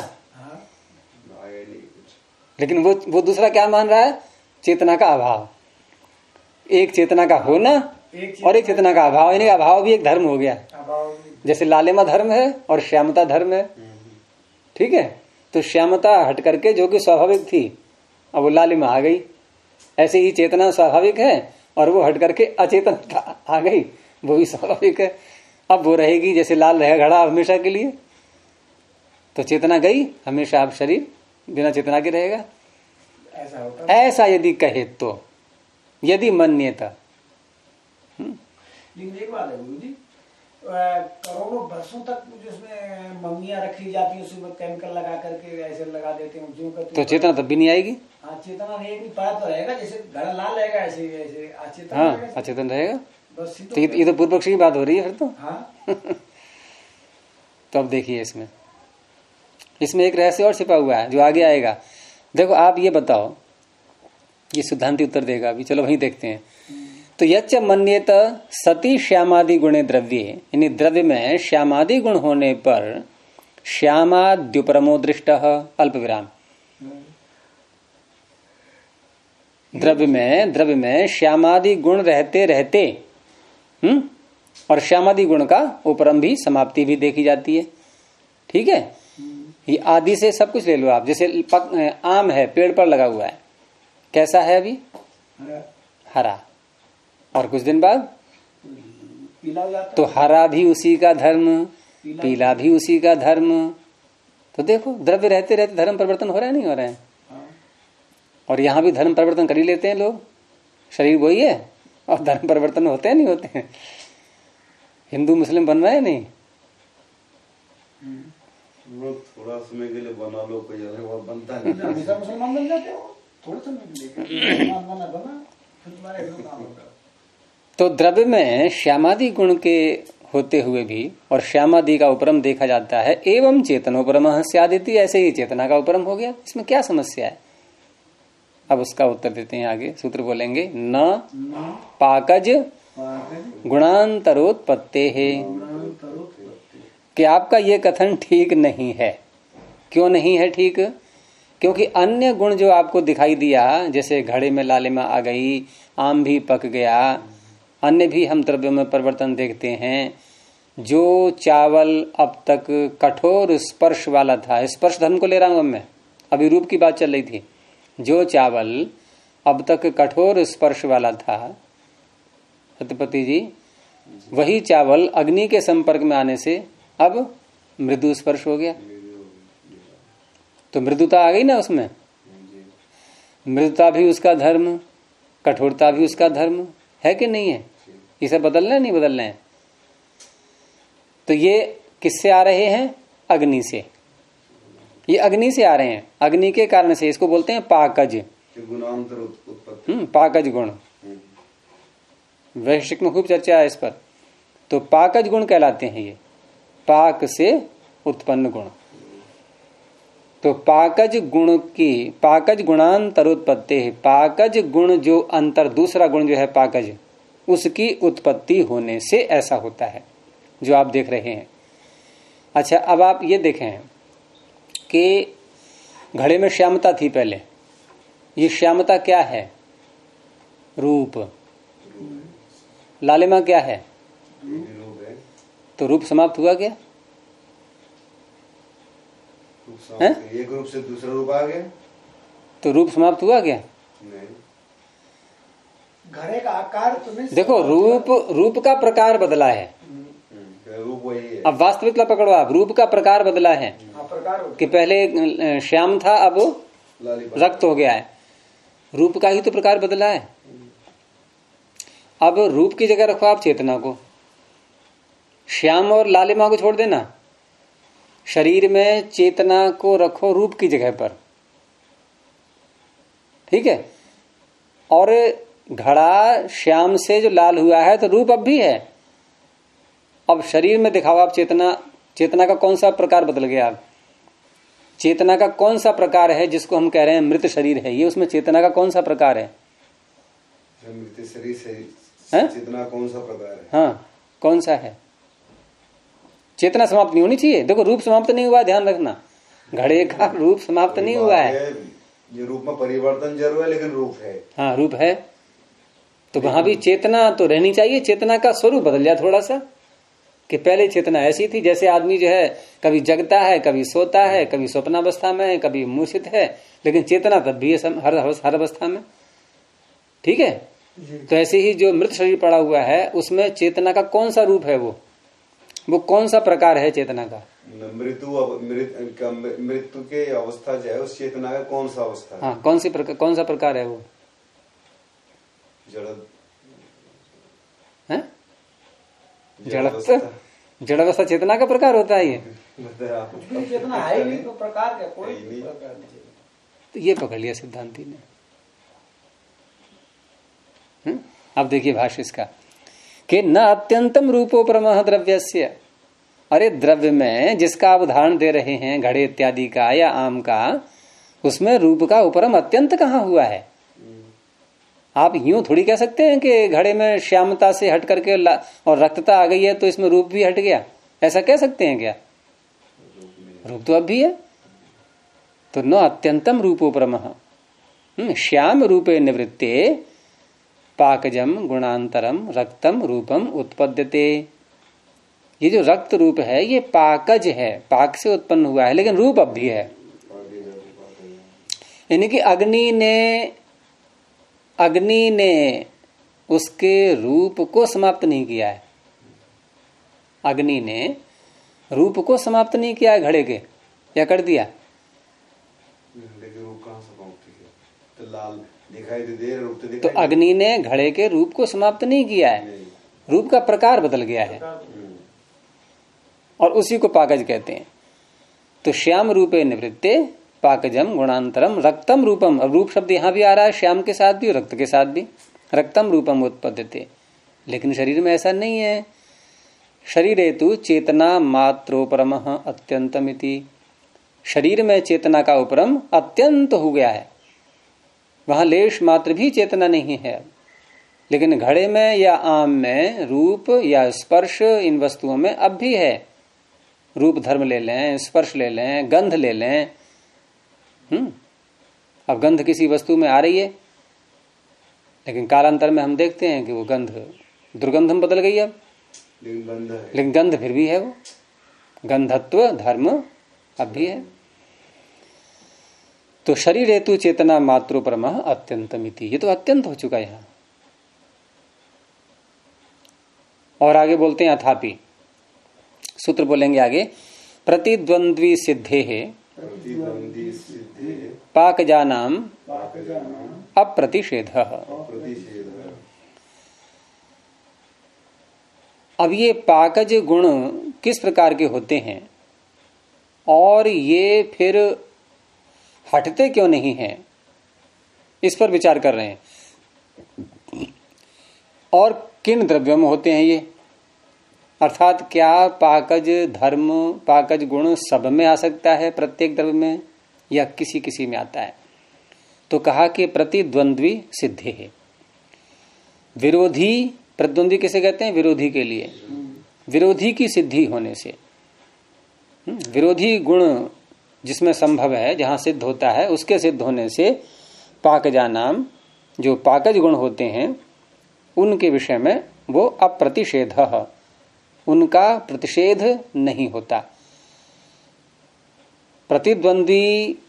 लेकिन वो दूसरा क्या मान रहा है? चेतना का अभाव। एक चेतना का होना और एक चेतना का अभाव, यानी अभाव भी एक धर्म हो गया। जैसे लालिमा धर्म है और श्यामता धर्म है, ठीक है, तो श्यामता हट करके जो कि स्वाभाविक थी अब वो लालिमा आ गई। ऐसे ही चेतना स्वाभाविक है और वो हट करके अचेतनता आ गई, वो भी स्वाभाविक है। अब वो रहेगी जैसे लाल रहेगा घड़ा हमेशा के लिए, तो चेतना गई, हमेशा अब शरीर बिना चेतना के रहेगा। ऐसा होता है। ऐसा यदि कहे तो, यदि मन्यता। लेकिन एक बात है गुरु जी, करोड़ों वर्षों तक जिसमें मम्मियां रखी जाती है उसमें केमिकल लगा करके ऐसे लगा देते हैं जो करते, तो चेतना तब भी नहीं आएगी। हाँ, चेतना नहीं, पता तो रहेगा जैसे घड़ा लाल रहेगा ऐसे ऐसे अचेतन। हाँ, अचेतन रहेगा। बस तो ये तो पूर्व पक्षी की बात हो रही है फिर तो। हाँ। तो अब देखिए इसमें एक रहस्य और छिपा हुआ है जो आगे आएगा। देखो आप ये बताओ, ये सिद्धांति उत्तर देगा अभी, चलो वहीं देखते हैं। तो यच्च मन्येत सती श्यामादि गुणे द्रव्ये, यानी द्रव्य में श्यामादि गुण होने पर श्यामाद्युपरमो दृष्ट अल्प विराम। द्रव्य में श्यामादि गुण रहते रहते और श्यामादि गुण का उपरम भी समाप्ति भी देखी जाती है। ठीक है, ये आदि से सब कुछ ले लो आप। जैसे आम है, पेड़ पर लगा हुआ है, कैसा है अभी? हरा, और कुछ दिन बाद पीला हो जाता तो हरा भी उसी का धर्म, पीला भी उसी का धर्म। तो देखो द्रव्य रहते रहते धर्म परिवर्तन हो रहा है, नहीं हो रहा है? और यहाँ भी धर्म परिवर्तन कर ही लेते हैं लोग। शरीर वही है और धर्म परिवर्तन होते हैं, नहीं होते हैं? हिंदू मुस्लिम बन रहा है नहीं? थोड़ा समय के लिए बना लो, कोई और बनता नहीं। हमेशा मुसलमान बन जाते हो, थोड़ा समय के लिए बना फिर तुम्हारा एक काम होगा। तो द्रव्य में श्यामादि गुण के होते हुए भी और श्यामादि का उपरम देखा जाता है। एवं चेतनोपरम स्यादिति, ऐसे ही चेतना का उपरम हो गया। इसमें क्या समस्या है? अब उसका उत्तर देते हैं आगे। सूत्र बोलेंगे, न पाकज गुणांतरोत्पत्ते है, कि आपका ये कथन ठीक नहीं है। क्यों नहीं है ठीक? क्योंकि अन्य गुण जो आपको दिखाई दिया, जैसे घड़े में लालिमा आ गई, आम भी पक गया, अन्य भी हम द्रव्यों में परिवर्तन देखते हैं। जो चावल अब तक कठोर स्पर्श वाला था, स्पर्श धर्म को ले रहा हूं मैं, अभी रूप की बात चल रही थी। जो चावल अब तक कठोर स्पर्श वाला था सत्यपति जी, वही चावल अग्नि के संपर्क में आने से अब मृदु स्पर्श हो गया। तो मृदुता आ गई ना उसमें। मृदुता भी उसका धर्म, कठोरता भी उसका धर्म है कि नहीं है? इसे बदलना नहीं बदलना है? तो ये किससे आ रहे हैं? अग्नि से। ये अग्नि से आ रहे हैं, अग्नि के कारण से। इसको बोलते हैं पाकज, गुणांतर उत्पत्ति। पाकज गुण। वैशिष्ट में खूब चर्चा है इस पर। तो पाकज गुण कहलाते हैं ये, पाक से उत्पन्न गुण। तो पाकज गुण की, पाकज गुणांतरोत्पत्ति है। पाकज गुण जो अंतर, दूसरा गुण जो है पाकज, उसकी उत्पत्ति होने से ऐसा होता है जो आप देख रहे हैं। अच्छा, अब आप ये देखें कि घड़े में श्यामता थी पहले। ये श्यामता क्या है? रूप। लालिमा क्या है? तो रूप समाप्त हुआ क्या? एक रूप से दूसरा रूप आ गया, तो रूप समाप्त हुआ क्या? नहीं। घड़े का आकार तो नहीं। देखो रूप का प्रकार बदला है। रूप वही है। अब वास्तविकता पकड़ो आप, रूप का प्रकार बदला है। प्रकार कि पहले श्याम था, अब रक्त हो गया है। रूप का ही तो प्रकार बदला है। अब रूप की जगह रखो आप चेतना को, श्याम और लालिमा को छोड़ देना, शरीर में चेतना को रखो रूप की जगह पर। ठीक है? और घड़ा श्याम से जो लाल हुआ है तो रूप अब भी है। अब शरीर में दिखाओ आप चेतना, चेतना का कौन सा प्रकार बदल गया? अब चेतना का कौन सा प्रकार है जिसको हम कह रहे हैं मृत शरीर है, ये उसमें चेतना का कौन सा प्रकार है? मृत शरीर से चेतना कौन सा प्रकार है? हाँ, कौन सा है? चेतना समाप्त नहीं होनी चाहिए। देखो रूप समाप्त नहीं हुआ, ध्यान रखना, घड़े का रूप समाप्त नहीं हुआ है। ये रूप में परिवर्तन जरूर है, लेकिन रूप है। हाँ, रूप है। तो वहां भी चेतना तो रहनी चाहिए। चेतना का स्वरूप बदल जाए थोड़ा सा, कि पहले चेतना ऐसी थी, जैसे आदमी जो है कभी जगता है, कभी सोता है, कभी स्वप्नावस्था में है, कभी मूर्छित है, लेकिन चेतना तब भी है हर अवस्था में। ठीक है? तो ऐसे ही जो मृत शरीर पड़ा हुआ है उसमें चेतना का कौन सा रूप है? वो कौन सा प्रकार है चेतना का? मृत्यु के अवस्था जो है उस चेतना का कौन सा अवस्था है? हाँ, कौन सा प्रकार है वो? जड़वस्था चेतना का प्रकार होता है। ये चेतना है ही तो प्रकार का कोई प्रकार नहीं। तो ये पकड़ लिया सिद्धांती ने। अब देखिए भाष्य इसका, कि न अत्यंतम रूपोपरमः द्रव्यस्य। अरे द्रव्य में जिसका आप उदाहरण दे रहे हैं घड़े इत्यादि का या आम का, उसमें रूप का उपरम अत्यंत कहाँ हुआ है? आप यूं थोड़ी कह सकते हैं कि घड़े में श्यामता से हट करके और रक्तता आ गई है तो इसमें रूप भी हट गया, ऐसा कह सकते हैं क्या? रूप तो अब भी है। तो न अत्यंतम रूपोपरमः श्याम रूपे निवृत्ते पाकजम गुणांतरम रक्तम रूपम उत्पद्यते। ये जो रक्त रूप है ये पाकज है, पाक से उत्पन्न हुआ है, लेकिन रूप अब भी है। यानी कि अग्नि ने उसके रूप को समाप्त नहीं किया है। अग्नि ने रूप को समाप्त नहीं किया है घड़े के, या कर दिया? लेकिन रूप कहाँ समाप्त किया? तो लाल दिखाई दे रूप तो अग्नि ने घड़े के रूप को समाप्त नहीं किया है, रूप का प्रकार बदल गया है और उसी को पाकज कहते हैं। तो श्याम रूपे निवृत्ते पाकजम गुणांतरम रक्तम रूपम। अब रूप शब्द यहां भी आ रहा है, श्याम के साथ भी और रक्त के साथ भी। रक्तम रूपम उत्पद्यते। लेकिन शरीर में ऐसा नहीं है। शरीर हेतु चेतना मात्रोपरम अत्यंतमिति। शरीर में चेतना का उपरम अत्यंत हो गया है, वहां लेश मात्र भी चेतना नहीं है। लेकिन घड़े में या आम में रूप या स्पर्श इन वस्तुओं में अब भी है। रूप धर्म ले लें, स्पर्श ले लें, गंध ले लें। अब गंध किसी वस्तु में आ रही है, लेकिन कालांतर में हम देखते हैं कि वो गंध दुर्गंध में बदल गई अब, लेकिन गंध फिर भी है। वो गंधत्व धर्म अब भी है। तो शरीर हेतु चेतना मात्रोपरम अत्यंतमिति। ये तो अत्यंत हो चुका यहां। और आगे बोलते हैं अथापि। सूत्र बोलेंगे आगे, प्रतिद्वंद्वी सिद्धे पाकजानाम अप्रतिषेध। अब ये पाकज गुण किस प्रकार के होते हैं और ये फिर हटते क्यों नहीं हैं, इस पर विचार कर रहे हैं। और किन द्रव्यों में होते हैं ये, अर्थात क्या पाकज धर्म पाकज गुण सब में आ सकता है, प्रत्येक द्रव्य में, या किसी किसी में आता है। तो कहा कि प्रतिद्वंद्वी सिद्धे है। विरोधी, प्रतिद्वंद्वी किसे कहते हैं? विरोधी के लिए। विरोधी की सिद्धि होने से, विरोधी गुण जिसमें संभव है, जहां सिद्ध होता है, उसके सिद्ध होने से पाकजानाम, जो पाकज गुण होते हैं उनके विषय में वो अप्रतिषेध, उनका प्रतिषेध नहीं होता। प्रतिद्वंद्वी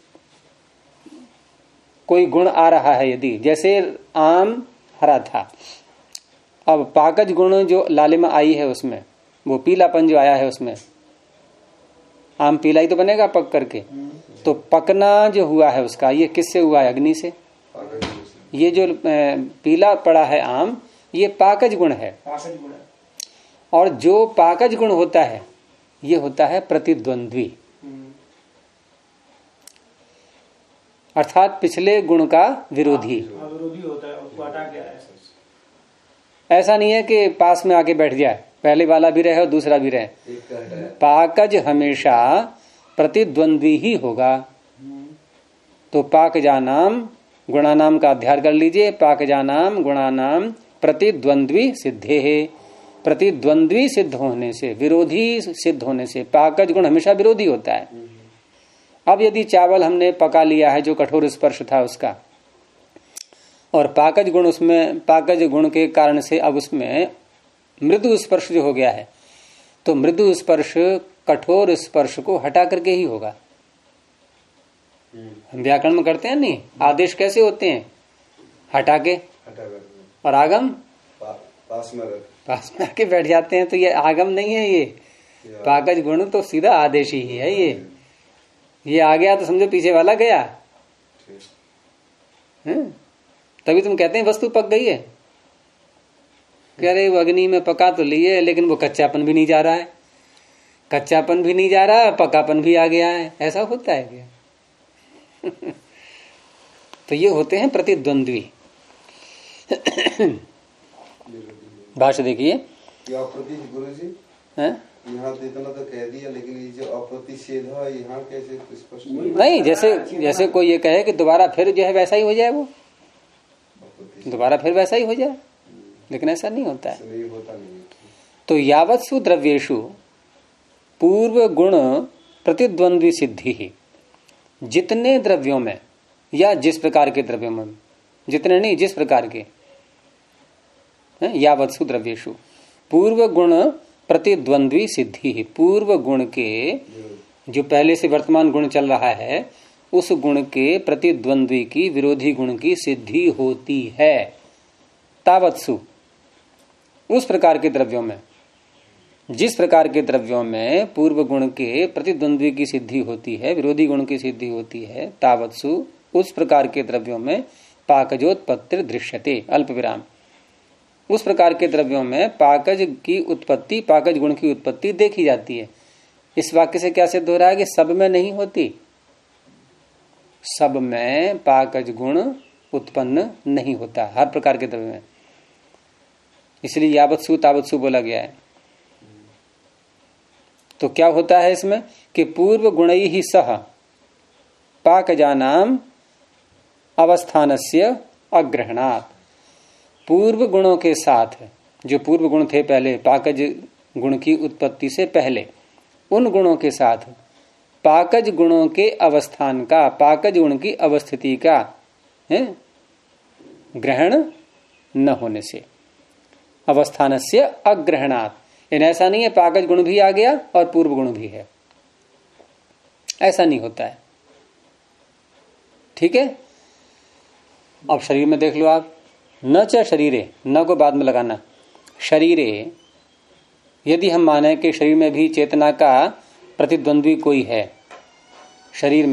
कोई गुण आ रहा है यदि, जैसे आम हरा था, अब पाकज गुण जो लालिमा आई है उसमें, वो पीलापन जो आया है उसमें, आम पीला ही तो बनेगा पक करके। तो पकना जो हुआ है उसका, ये किससे हुआ है? अग्नि से। ये जो पीला पड़ा है आम, ये पाकज गुण है। और जो पाकज गुण होता है ये होता है प्रतिद्वंद्वी, अर्थात पिछले गुण का विरोधी। होता है, उसको हटा के आया। ऐसा नहीं है कि पास में आके बैठ जाए, पहले वाला भी रहे और दूसरा भी रहे। पाकज हमेशा प्रतिद्वंद्वी ही होगा। तो पाकजानाम गुणानाम का अध्ययन कर लीजिए। पाकजानाम गुणानाम प्रतिद्वंद्वी सिद्धे है। प्रतिद्वंद्वी सिद्ध होने से, विरोधी सिद्ध होने से, पाकज गुण हमेशा विरोधी होता है। अब यदि चावल हमने पका लिया है जो कठोर स्पर्श था उसका, और पाकज गुण उसमें, पाकज गुण के कारण से अब उसमें मृदु स्पर्श जो हो गया है, तो मृदु स्पर्श कठोर स्पर्श को हटा करके ही होगा। हम व्याकरण में करते हैं नहीं, आदेश कैसे होते हैं? हटा के। और आगम पास में आके बैठ जाते हैं। तो ये आगम नहीं है, ये पाकज गुण तो सीधा आदेश ही है। ये आ गया तो समझो पीछे वाला गया। तभी तुम कहते हैं वस्तु पक गई है। कह रहे वो अग्नि में पका तो लिए, लेकिन वो कच्चापन भी नहीं जा रहा है, कच्चापन भी नहीं जा रहा है, पकापन भी आ गया है। ऐसा होता है क्या? तो ये होते हैं प्रतिद्वंद्वी। भाष्य देखिए। गुरु जी यहाँ तो इतना तो कह दिया, लेकिन ये जो अप्रतिषेध है यहाँ कैसे स्पष्ट नहीं? जैसे कोई ये कहे कि दोबारा फिर जो है वैसा ही हो जाए, वो दोबारा फिर वैसा ही हो जाए, लेकिन ऐसा नहीं होता है। नहीं होता नहीं। तो यावत्सु द्रव्येषु पूर्व गुण प्रतिद्वंद्वी सिद्धि ही। जितने द्रव्यों में या जिस प्रकार के द्रव्यों में, जितने नहीं जिस प्रकार के, यावत्सु द्रव्येषु पूर्व गुण प्रतिद्वंद्वी सिद्धि ही। पूर्व गुण के जो पहले से वर्तमान गुण चल रहा है उस गुण के प्रतिद्वंद्वी की, विरोधी गुण की सिद्धि होती है। तावत्सु उस प्रकार के द्रव्यों में, जिस प्रकार के द्रव्यों में पूर्व गुण के प्रतिद्वंद्वी की सिद्धि होती है, विरोधी गुण की सिद्धि होती है, तावत्सु उस प्रकार के द्रव्यों में पाकजोत्पत्ति दृश्यते अल्प विराम। उस प्रकार के द्रव्यों में पाकज की उत्पत्ति, पाकज गुण की उत्पत्ति देखी जाती है। इस वाक्य से क्या सिद्ध हो रहा है कि सब में नहीं होती, सब में पाकज गुण उत्पन्न नहीं होता, हर प्रकार के द्रव्य में। इसलिए यावत्सु तावत्सु बोला गया है। तो क्या होता है इसमें कि पूर्व गुणै ही सह पाकजानाम अवस्थानस्य अग्रहणात्। पूर्व गुणों के साथ, जो पूर्व गुण थे पहले पाकज गुण की उत्पत्ति से पहले, उन गुणों के साथ पाकज गुणों के अवस्थान का, पाकज गुण की अवस्थिति का ग्रहण न होने से, अवस्थानस्य अग्रहणात्। ऐसा नहीं है पाकज गुण भी आ गया और पूर्व गुण भी है, ऐसा नहीं होता है। ठीक है। अब शरीर में देख लो आप, न च शरीरे, न को बाद में लगाना, शरीरे यदि हम माने कि शरीर में भी चेतना का प्रतिद्वंद्वी कोई है, शरीर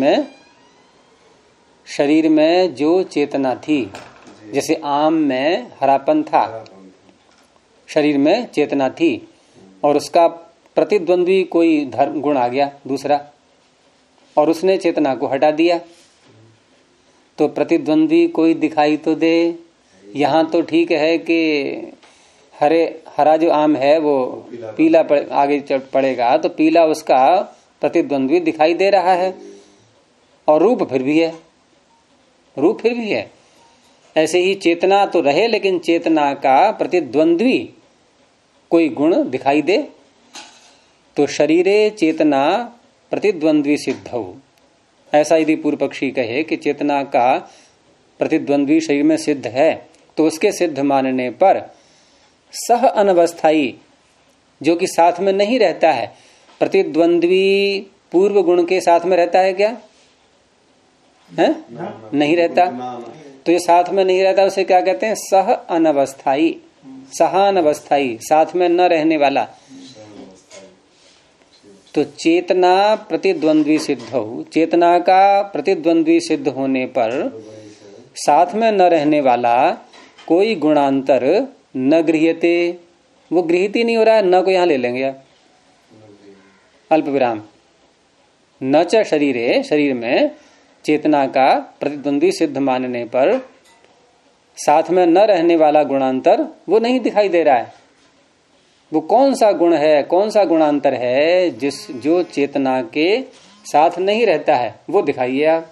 में जो चेतना थी, जैसे आम में हरापन था, शरीर में चेतना थी और उसका प्रतिद्वंद्वी कोई धर्म गुण आ गया दूसरा और उसने चेतना को हटा दिया, तो प्रतिद्वंद्वी कोई दिखाई तो दे। यहाँ तो ठीक है कि हरा जो आम है वो पीला आगे पड़ेगा, तो पीला उसका प्रतिद्वंद्वी दिखाई दे रहा है और रूप फिर भी है, रूप फिर भी है। ऐसे ही चेतना तो रहे लेकिन चेतना का प्रतिद्वंद्वी कोई गुण दिखाई दे, तो शरीरे चेतना प्रतिद्वंद्वी सिद्धौ। ऐसा यदि पूर्व पक्षी कहे कि चेतना का प्रतिद्वंद्वी शरीर में सिद्ध है, तो उसके सिद्ध मानने पर सह अनवस्थाई, जो कि साथ में नहीं रहता है, प्रतिद्वंद्वी पूर्व गुण के साथ में रहता है क्या? है? नहीं रहता। तो ये साथ में नहीं रहता, उसे क्या कहते हैं? सह अनवस्थाई, सहानवस्थाई, साथ में न रहने वाला। तो चेतना प्रतिद्वंद्वी सिद्ध हो, चेतना का प्रतिद्वंद्वी सिद्ध होने पर साथ में न रहने वाला कोई गुणांतर न गृह्यते, वो गृहित ही नहीं हो रहा है। न को यहां ले लेंगे आप, अल्प विराम। न च शरीरे, शरीर में चेतना का प्रतिद्वंद्वी सिद्ध मानने पर साथ में न रहने वाला गुणांतर वो नहीं दिखाई दे रहा है। वो कौन सा गुण है, कौन सा गुणांतर है जो चेतना के साथ नहीं रहता है, वो दिखाइए आप।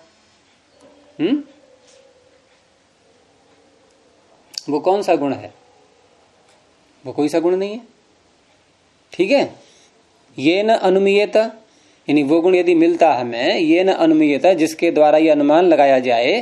वो कौन सा गुण है? वो कोई सा गुण नहीं है। ठीक है। ये न अनुमीयत, यानी वो गुण यदि मिलता हमें, ये न अनुमीयत, जिसके द्वारा ये अनुमान लगाया जाए,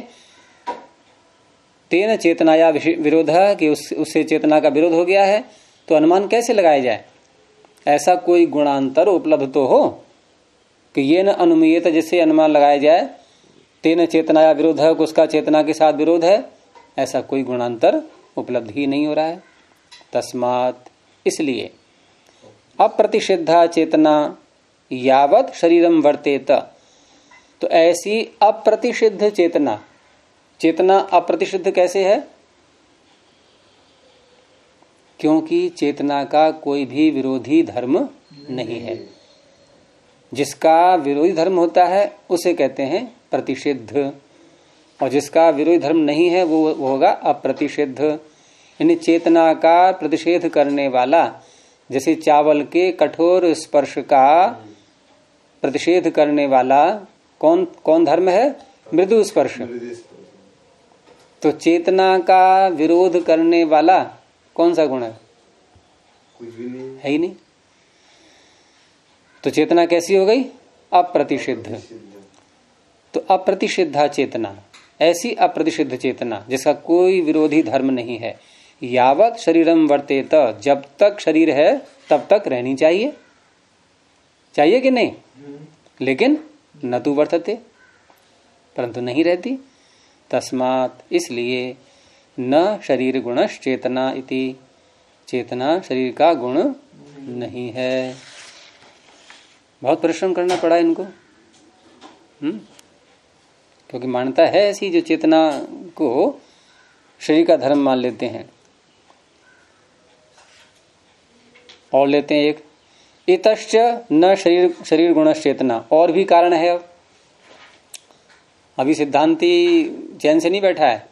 तेन चेतनाया विरोध, कि उससे चेतना का विरोध हो गया है, तो अनुमान कैसे लगाया जाए? ऐसा कोई गुणांतर उपलब्ध तो हो कि ये न अनुमीयत, जिससे अनुमान लगाया जाए तेन चेतनाया विरोध, उसका चेतना के साथ विरोध है, ऐसा कोई गुणांतर उपलब्ध ही नहीं हो रहा है। तस्मात्, इसलिए अप्रतिषिद्धा चेतना यावत शरीरम वर्तेत, तो ऐसी अप्रतिषिद्ध चेतना, चेतना अप्रतिषिद्ध कैसे है? क्योंकि चेतना का कोई भी विरोधी धर्म नहीं है। जिसका विरोधी धर्म होता है उसे कहते हैं प्रतिषिद्ध, और जिसका विरोधी धर्म नहीं है वो होगा अप्रतिषिद्ध। यानी चेतना का प्रतिषेध करने वाला, जैसे चावल के कठोर स्पर्श का प्रतिषेध करने वाला कौन धर्म है? मृदु स्पर्श। तो चेतना का विरोध करने वाला कौन सा गुण है? कुछ भी नहीं है ही नहीं। तो चेतना कैसी हो गई? अप्रतिषिद्ध। तो अप्रतिषिद्धा चेतना, ऐसी अप्रतिषिद्ध चेतना जिसका कोई विरोधी धर्म नहीं है, यावत शरीरम वर्तेत, जब तक शरीर है तब तक रहनी चाहिए, चाहिए कि नहीं? लेकिन न तो वर्तते, परंतु नहीं रहती। तस्मात्, इसलिए न शरीर गुणश चेतना इति, चेतना शरीर का गुण नहीं है। बहुत परिश्रम करना पड़ा इनको, क्योंकि मान्यता है ऐसी जो चेतना को शरीर का धर्म मान लेते हैं। और लेते हैं एक, इतश्च न शरीर गुणश चेतना, और भी कारण है। अब अभी सिद्धांती चैन से नहीं बैठा है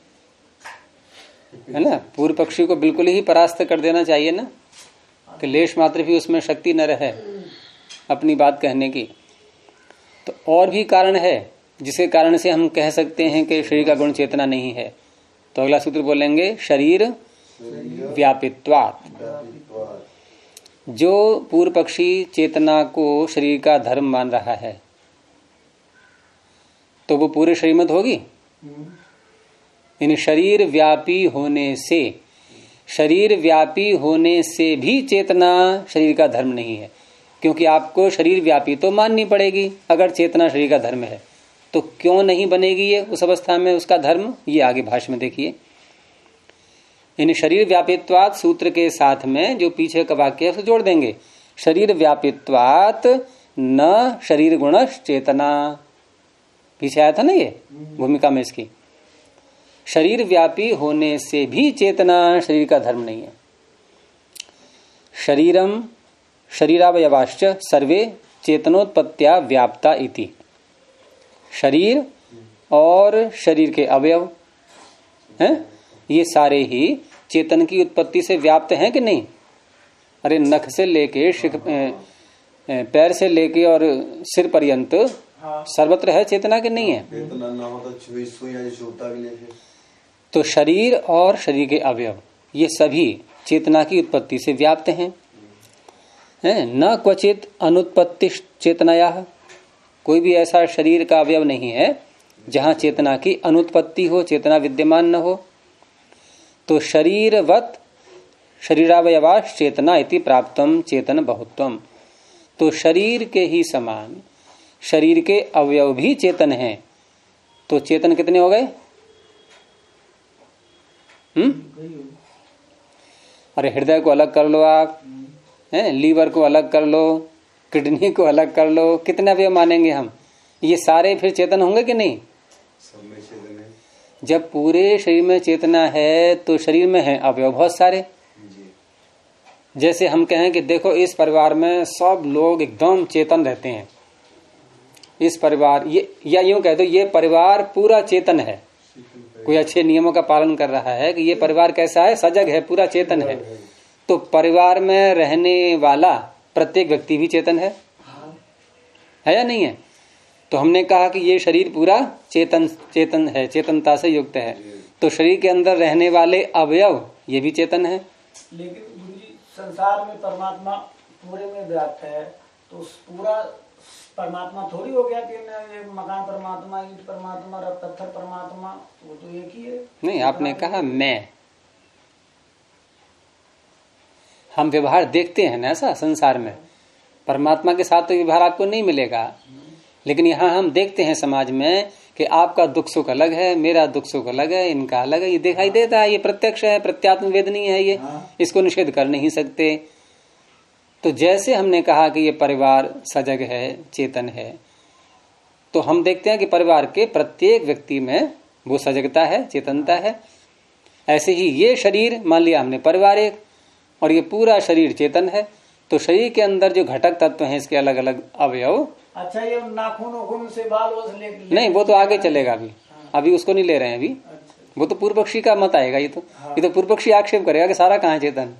ना, पूर्व पक्षी को बिल्कुल ही परास्त कर देना चाहिए ना, कि लेश मात्र भी उसमें शक्ति न रहे अपनी बात कहने की। तो और भी कारण है जिसके कारण से हम कह सकते हैं कि शरीर का गुण चेतना नहीं है। तो अगला सूत्र बोलेंगे शरीर व्यापित्वात्। जो पूर्व पक्षी चेतना को शरीर का धर्म मान रहा है तो वो पूरे शरीर में होगी। इन शरीर व्यापी होने से, शरीर व्यापी होने से भी चेतना शरीर का धर्म नहीं है, क्योंकि आपको शरीर व्यापी तो माननी पड़ेगी। अगर चेतना शरीर का धर्म है तो क्यों नहीं बनेगी ये उस अवस्था में उसका धर्म? ये आगे भाष्य में देखिए। इन शरीर व्यापित्वात् सूत्र के साथ में जो पीछे का वाक्य है उसे जोड़ देंगे। शरीर व्यापित्वात् न शरीर गुणश चेतना, पीछे आया था ना ये भूमिका में इसकी। शरीर व्यापी होने से भी चेतना शरीर का धर्म नहीं है। शरीरम शरीरावयवाश्च सर्वे चेतनोत्पत्त्या व्याप्ता इति। शरीर और शरीर के अवयव हैं, ये सारे ही चेतन की उत्पत्ति से व्याप्त हैं कि नहीं? अरे नख से लेके पैर से लेके और सिर पर्यंत सर्वत्र है चेतना कि नहीं है? चेतना ना हो तो छूता भी नहीं। तो शरीर और शरीर के अवयव ये सभी चेतना की उत्पत्ति से व्याप्त हैं। न क्वचित अनुत्पत्ति चेतनाया, कोई भी ऐसा शरीर का अवयव नहीं है जहां चेतना की अनुत्पत्ति हो, चेतना विद्यमान न हो। तो शरीरवत शरीरावयवाश चेतना इति प्राप्तम चेतन बहुत्वम। तो शरीर के ही समान शरीर के अवयव भी चेतन हैं। तो चेतन कितने हो गए? अरे हृदय को अलग कर लो आप, लीवर को अलग कर लो, किडनी को अलग कर लो, कितने अवयव मानेंगे हम? ये सारे फिर चेतन होंगे कि नहीं? सब में चेतन है। जब पूरे शरीर में चेतना है तो शरीर में है अवयव बहुत सारे। जैसे हम कहें कि देखो इस परिवार में सब लोग एकदम चेतन रहते हैं, इस परिवार ये, या यूं कह दो ये परिवार पूरा चेतन है, कोई अच्छे नियमों का पालन कर रहा है कि ये परिवार कैसा है, सजग है, पूरा चेतन है। तो परिवार में रहने वाला प्रत्येक व्यक्ति भी चेतन है या नहीं है? तो हमने कहा कि ये शरीर पूरा चेतन है, चेतनता से युक्त है। तो शरीर के अंदर रहने वाले अवयव ये भी चेतन है। लेकिन गुरुजी संसार में परमात्मा पूरे में व्याप्त है, तो पूरा परमात्मा थोड़ी हो गया कि ये मकान परमात्मा, ईंट परमात्मा, पत्थर परमात्मा, वो तो एक ही है। नहीं, आपने कहा मैं, हम व्यवहार देखते हैं ना ऐसा संसार में। परमात्मा के साथ तो व्यवहार आपको नहीं मिलेगा, लेकिन यहाँ हम देखते हैं समाज में कि आपका दुख सुख अलग है, मेरा दुख सुख अलग है, इनका अलग है। ये दिखाई देता है, ये प्रत्यक्ष है, प्रत्यात्म वेदनीय है, ये इसको निषेध कर नहीं सकते। तो जैसे हमने कहा कि ये परिवार सजग है, चेतन है, तो हम देखते हैं कि परिवार के प्रत्येक व्यक्ति में वो सजगता है, चेतनता है। ऐसे ही ये शरीर मान लिया हमने परिवार एक, और ये पूरा शरीर चेतन है। तो शरीर के अंदर जो घटक तत्व हैं इसके अलग अलग अवयव। अच्छा, ये नाखून से बाल नहीं, वो तो आगे चलेगा, अभी उसको नहीं ले रहे हैं अभी। अच्छा। वो तो पूर्व पक्षी का मत आएगा। ये तो पूर्व पक्षी आक्षेप करेगा कि सारा कहाँ चेतन।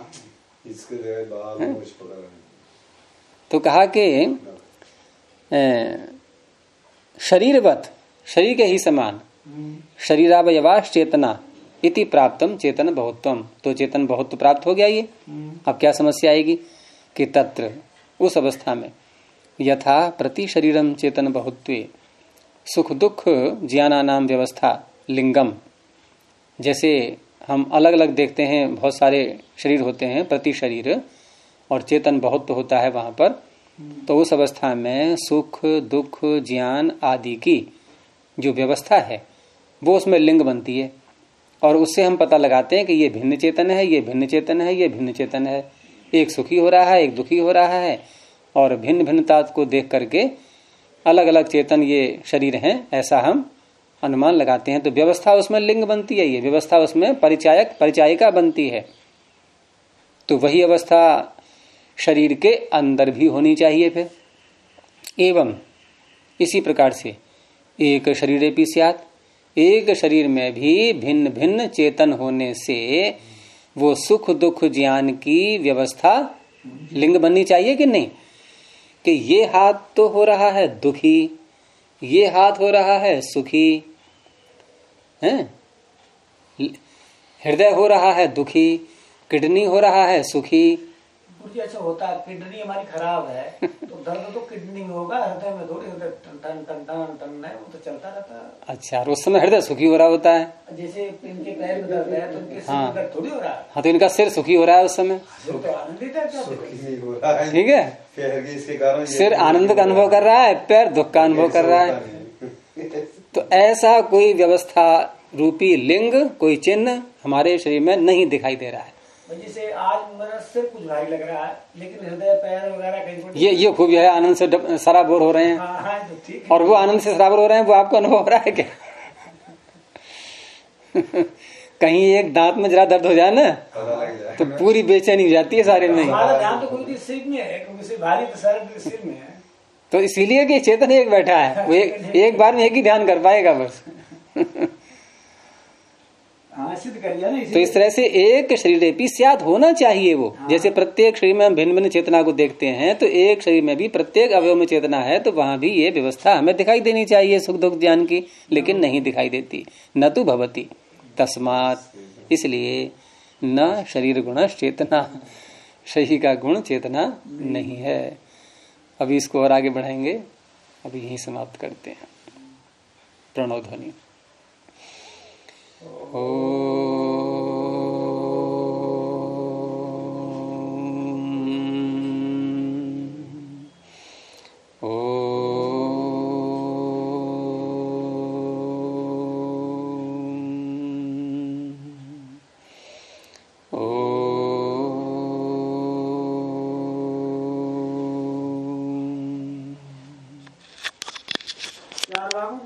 तो कहा कि शरीरवत, शरीर के ही समान शरीरावयवाश चेतना इति प्राप्तम चेतन बहुत्वम। तो चेतन बहुत्व प्राप्त हो गया ये। अब क्या समस्या आएगी कि तत्र, उस अवस्था में यथा प्रति शरीरम चेतन बहुत्वे सुख दुख ज्ञानानाम व्यवस्था लिंगम। जैसे हम अलग अलग देखते हैं, बहुत सारे शरीर होते हैं प्रति शरीर, और चेतन बहुत होता है वहां पर, तो उस अवस्था में सुख दुख ज्ञान आदि की जो व्यवस्था है वो उसमें लिंग बनती है, और उससे हम पता लगाते हैं कि ये भिन्न चेतन है, ये भिन्न चेतन है, ये भिन्न चेतन है, एक सुखी हो रहा है, एक दुखी हो रहा है, और भिन्न भिन्नता को देख करके अलग अलग चेतन ये शरीर हैं, ऐसा हम अनुमान लगाते हैं। तो व्यवस्था उसमें लिंग बनती है, ये व्यवस्था उसमें परिचायिका बनती है। तो वही अवस्था शरीर के अंदर भी होनी चाहिए फिर। एवं इसी प्रकार से एक शरीरेपि स्यात्, एक शरीर में भी भिन्न भिन्न चेतन होने से वो सुख दुख ज्ञान की व्यवस्था लिंग बननी चाहिए कि नहीं? कि ये हाथ तो हो रहा है दुखी, ये हाथ हो रहा है सुखी, हैं? हृदय हो रहा है दुखी, किडनी हो रहा है सुखी। अच्छा होता है, किडनी हमारी खराब है तो दर्द तो किडनी में होगा, हृदय में थोड़ी, टन टन टन टन टन है, वो तो चलता रहता है। अच्छा, और उस समय हृदय सुखी हो रहा होता है। जैसे इनके पैर में दर्द है तो इनके सिर में दर्द थोड़ी हो रहा है। हाँ, तो इनका सिर सुखी हो रहा है उस समय, तो आनंदित है, ठीक है, सिर आनंद का अनुभव कर रहा है, पैर दुख का अनुभव कर रहा है। तो ऐसा कोई व्यवस्था रूपी लिंग, कोई चिन्ह हमारे शरीर में नहीं दिखाई दे रहा है। जैसे आज मेरा सिर कुछ भारी लग रहा है, लेकिन हृदय पैर वगैरह कहीं ये खूबी है, आनंद से सराबोर हो रहे हैं। हाँ, तो ठीक है। और वो आनंद से सराबोर हो रहे हैं, वो आपको अनुभव हो रहा है क्या? कहीं एक दांत में जरा दर्द हो जाए ना तो पूरी बेचैनी हो जाती है सारे में। हमारा ध्यान तो कोई सिर में है, क्योंकि भारी तो सर सिर में है, तो इसीलिए कि चेतन एक बैठा है, वो एक बार में एक ही ध्यान कर पाएगा बस। सिद्ध कर लिया ना। तो इस तरह से एक शरीरेपि स्यात् होना चाहिए वो। जैसे प्रत्येक शरीर में हम भिन्न भिन्न चेतना को देखते हैं, तो एक शरीर में भी प्रत्येक अवयव में चेतना है, तो वहां भी ये व्यवस्था हमें दिखाई देनी चाहिए सुख दुख ज्ञान की, लेकिन नहीं दिखाई देती। न तो भवती तस्मात्, इसलिए न शरीर गुण चेतना, शरीर का गुण चेतना नहीं है। अभी इसको और आगे बढ़ाएंगे, अभी यहीं समाप्त करते हैं। प्रणव ध्वनि।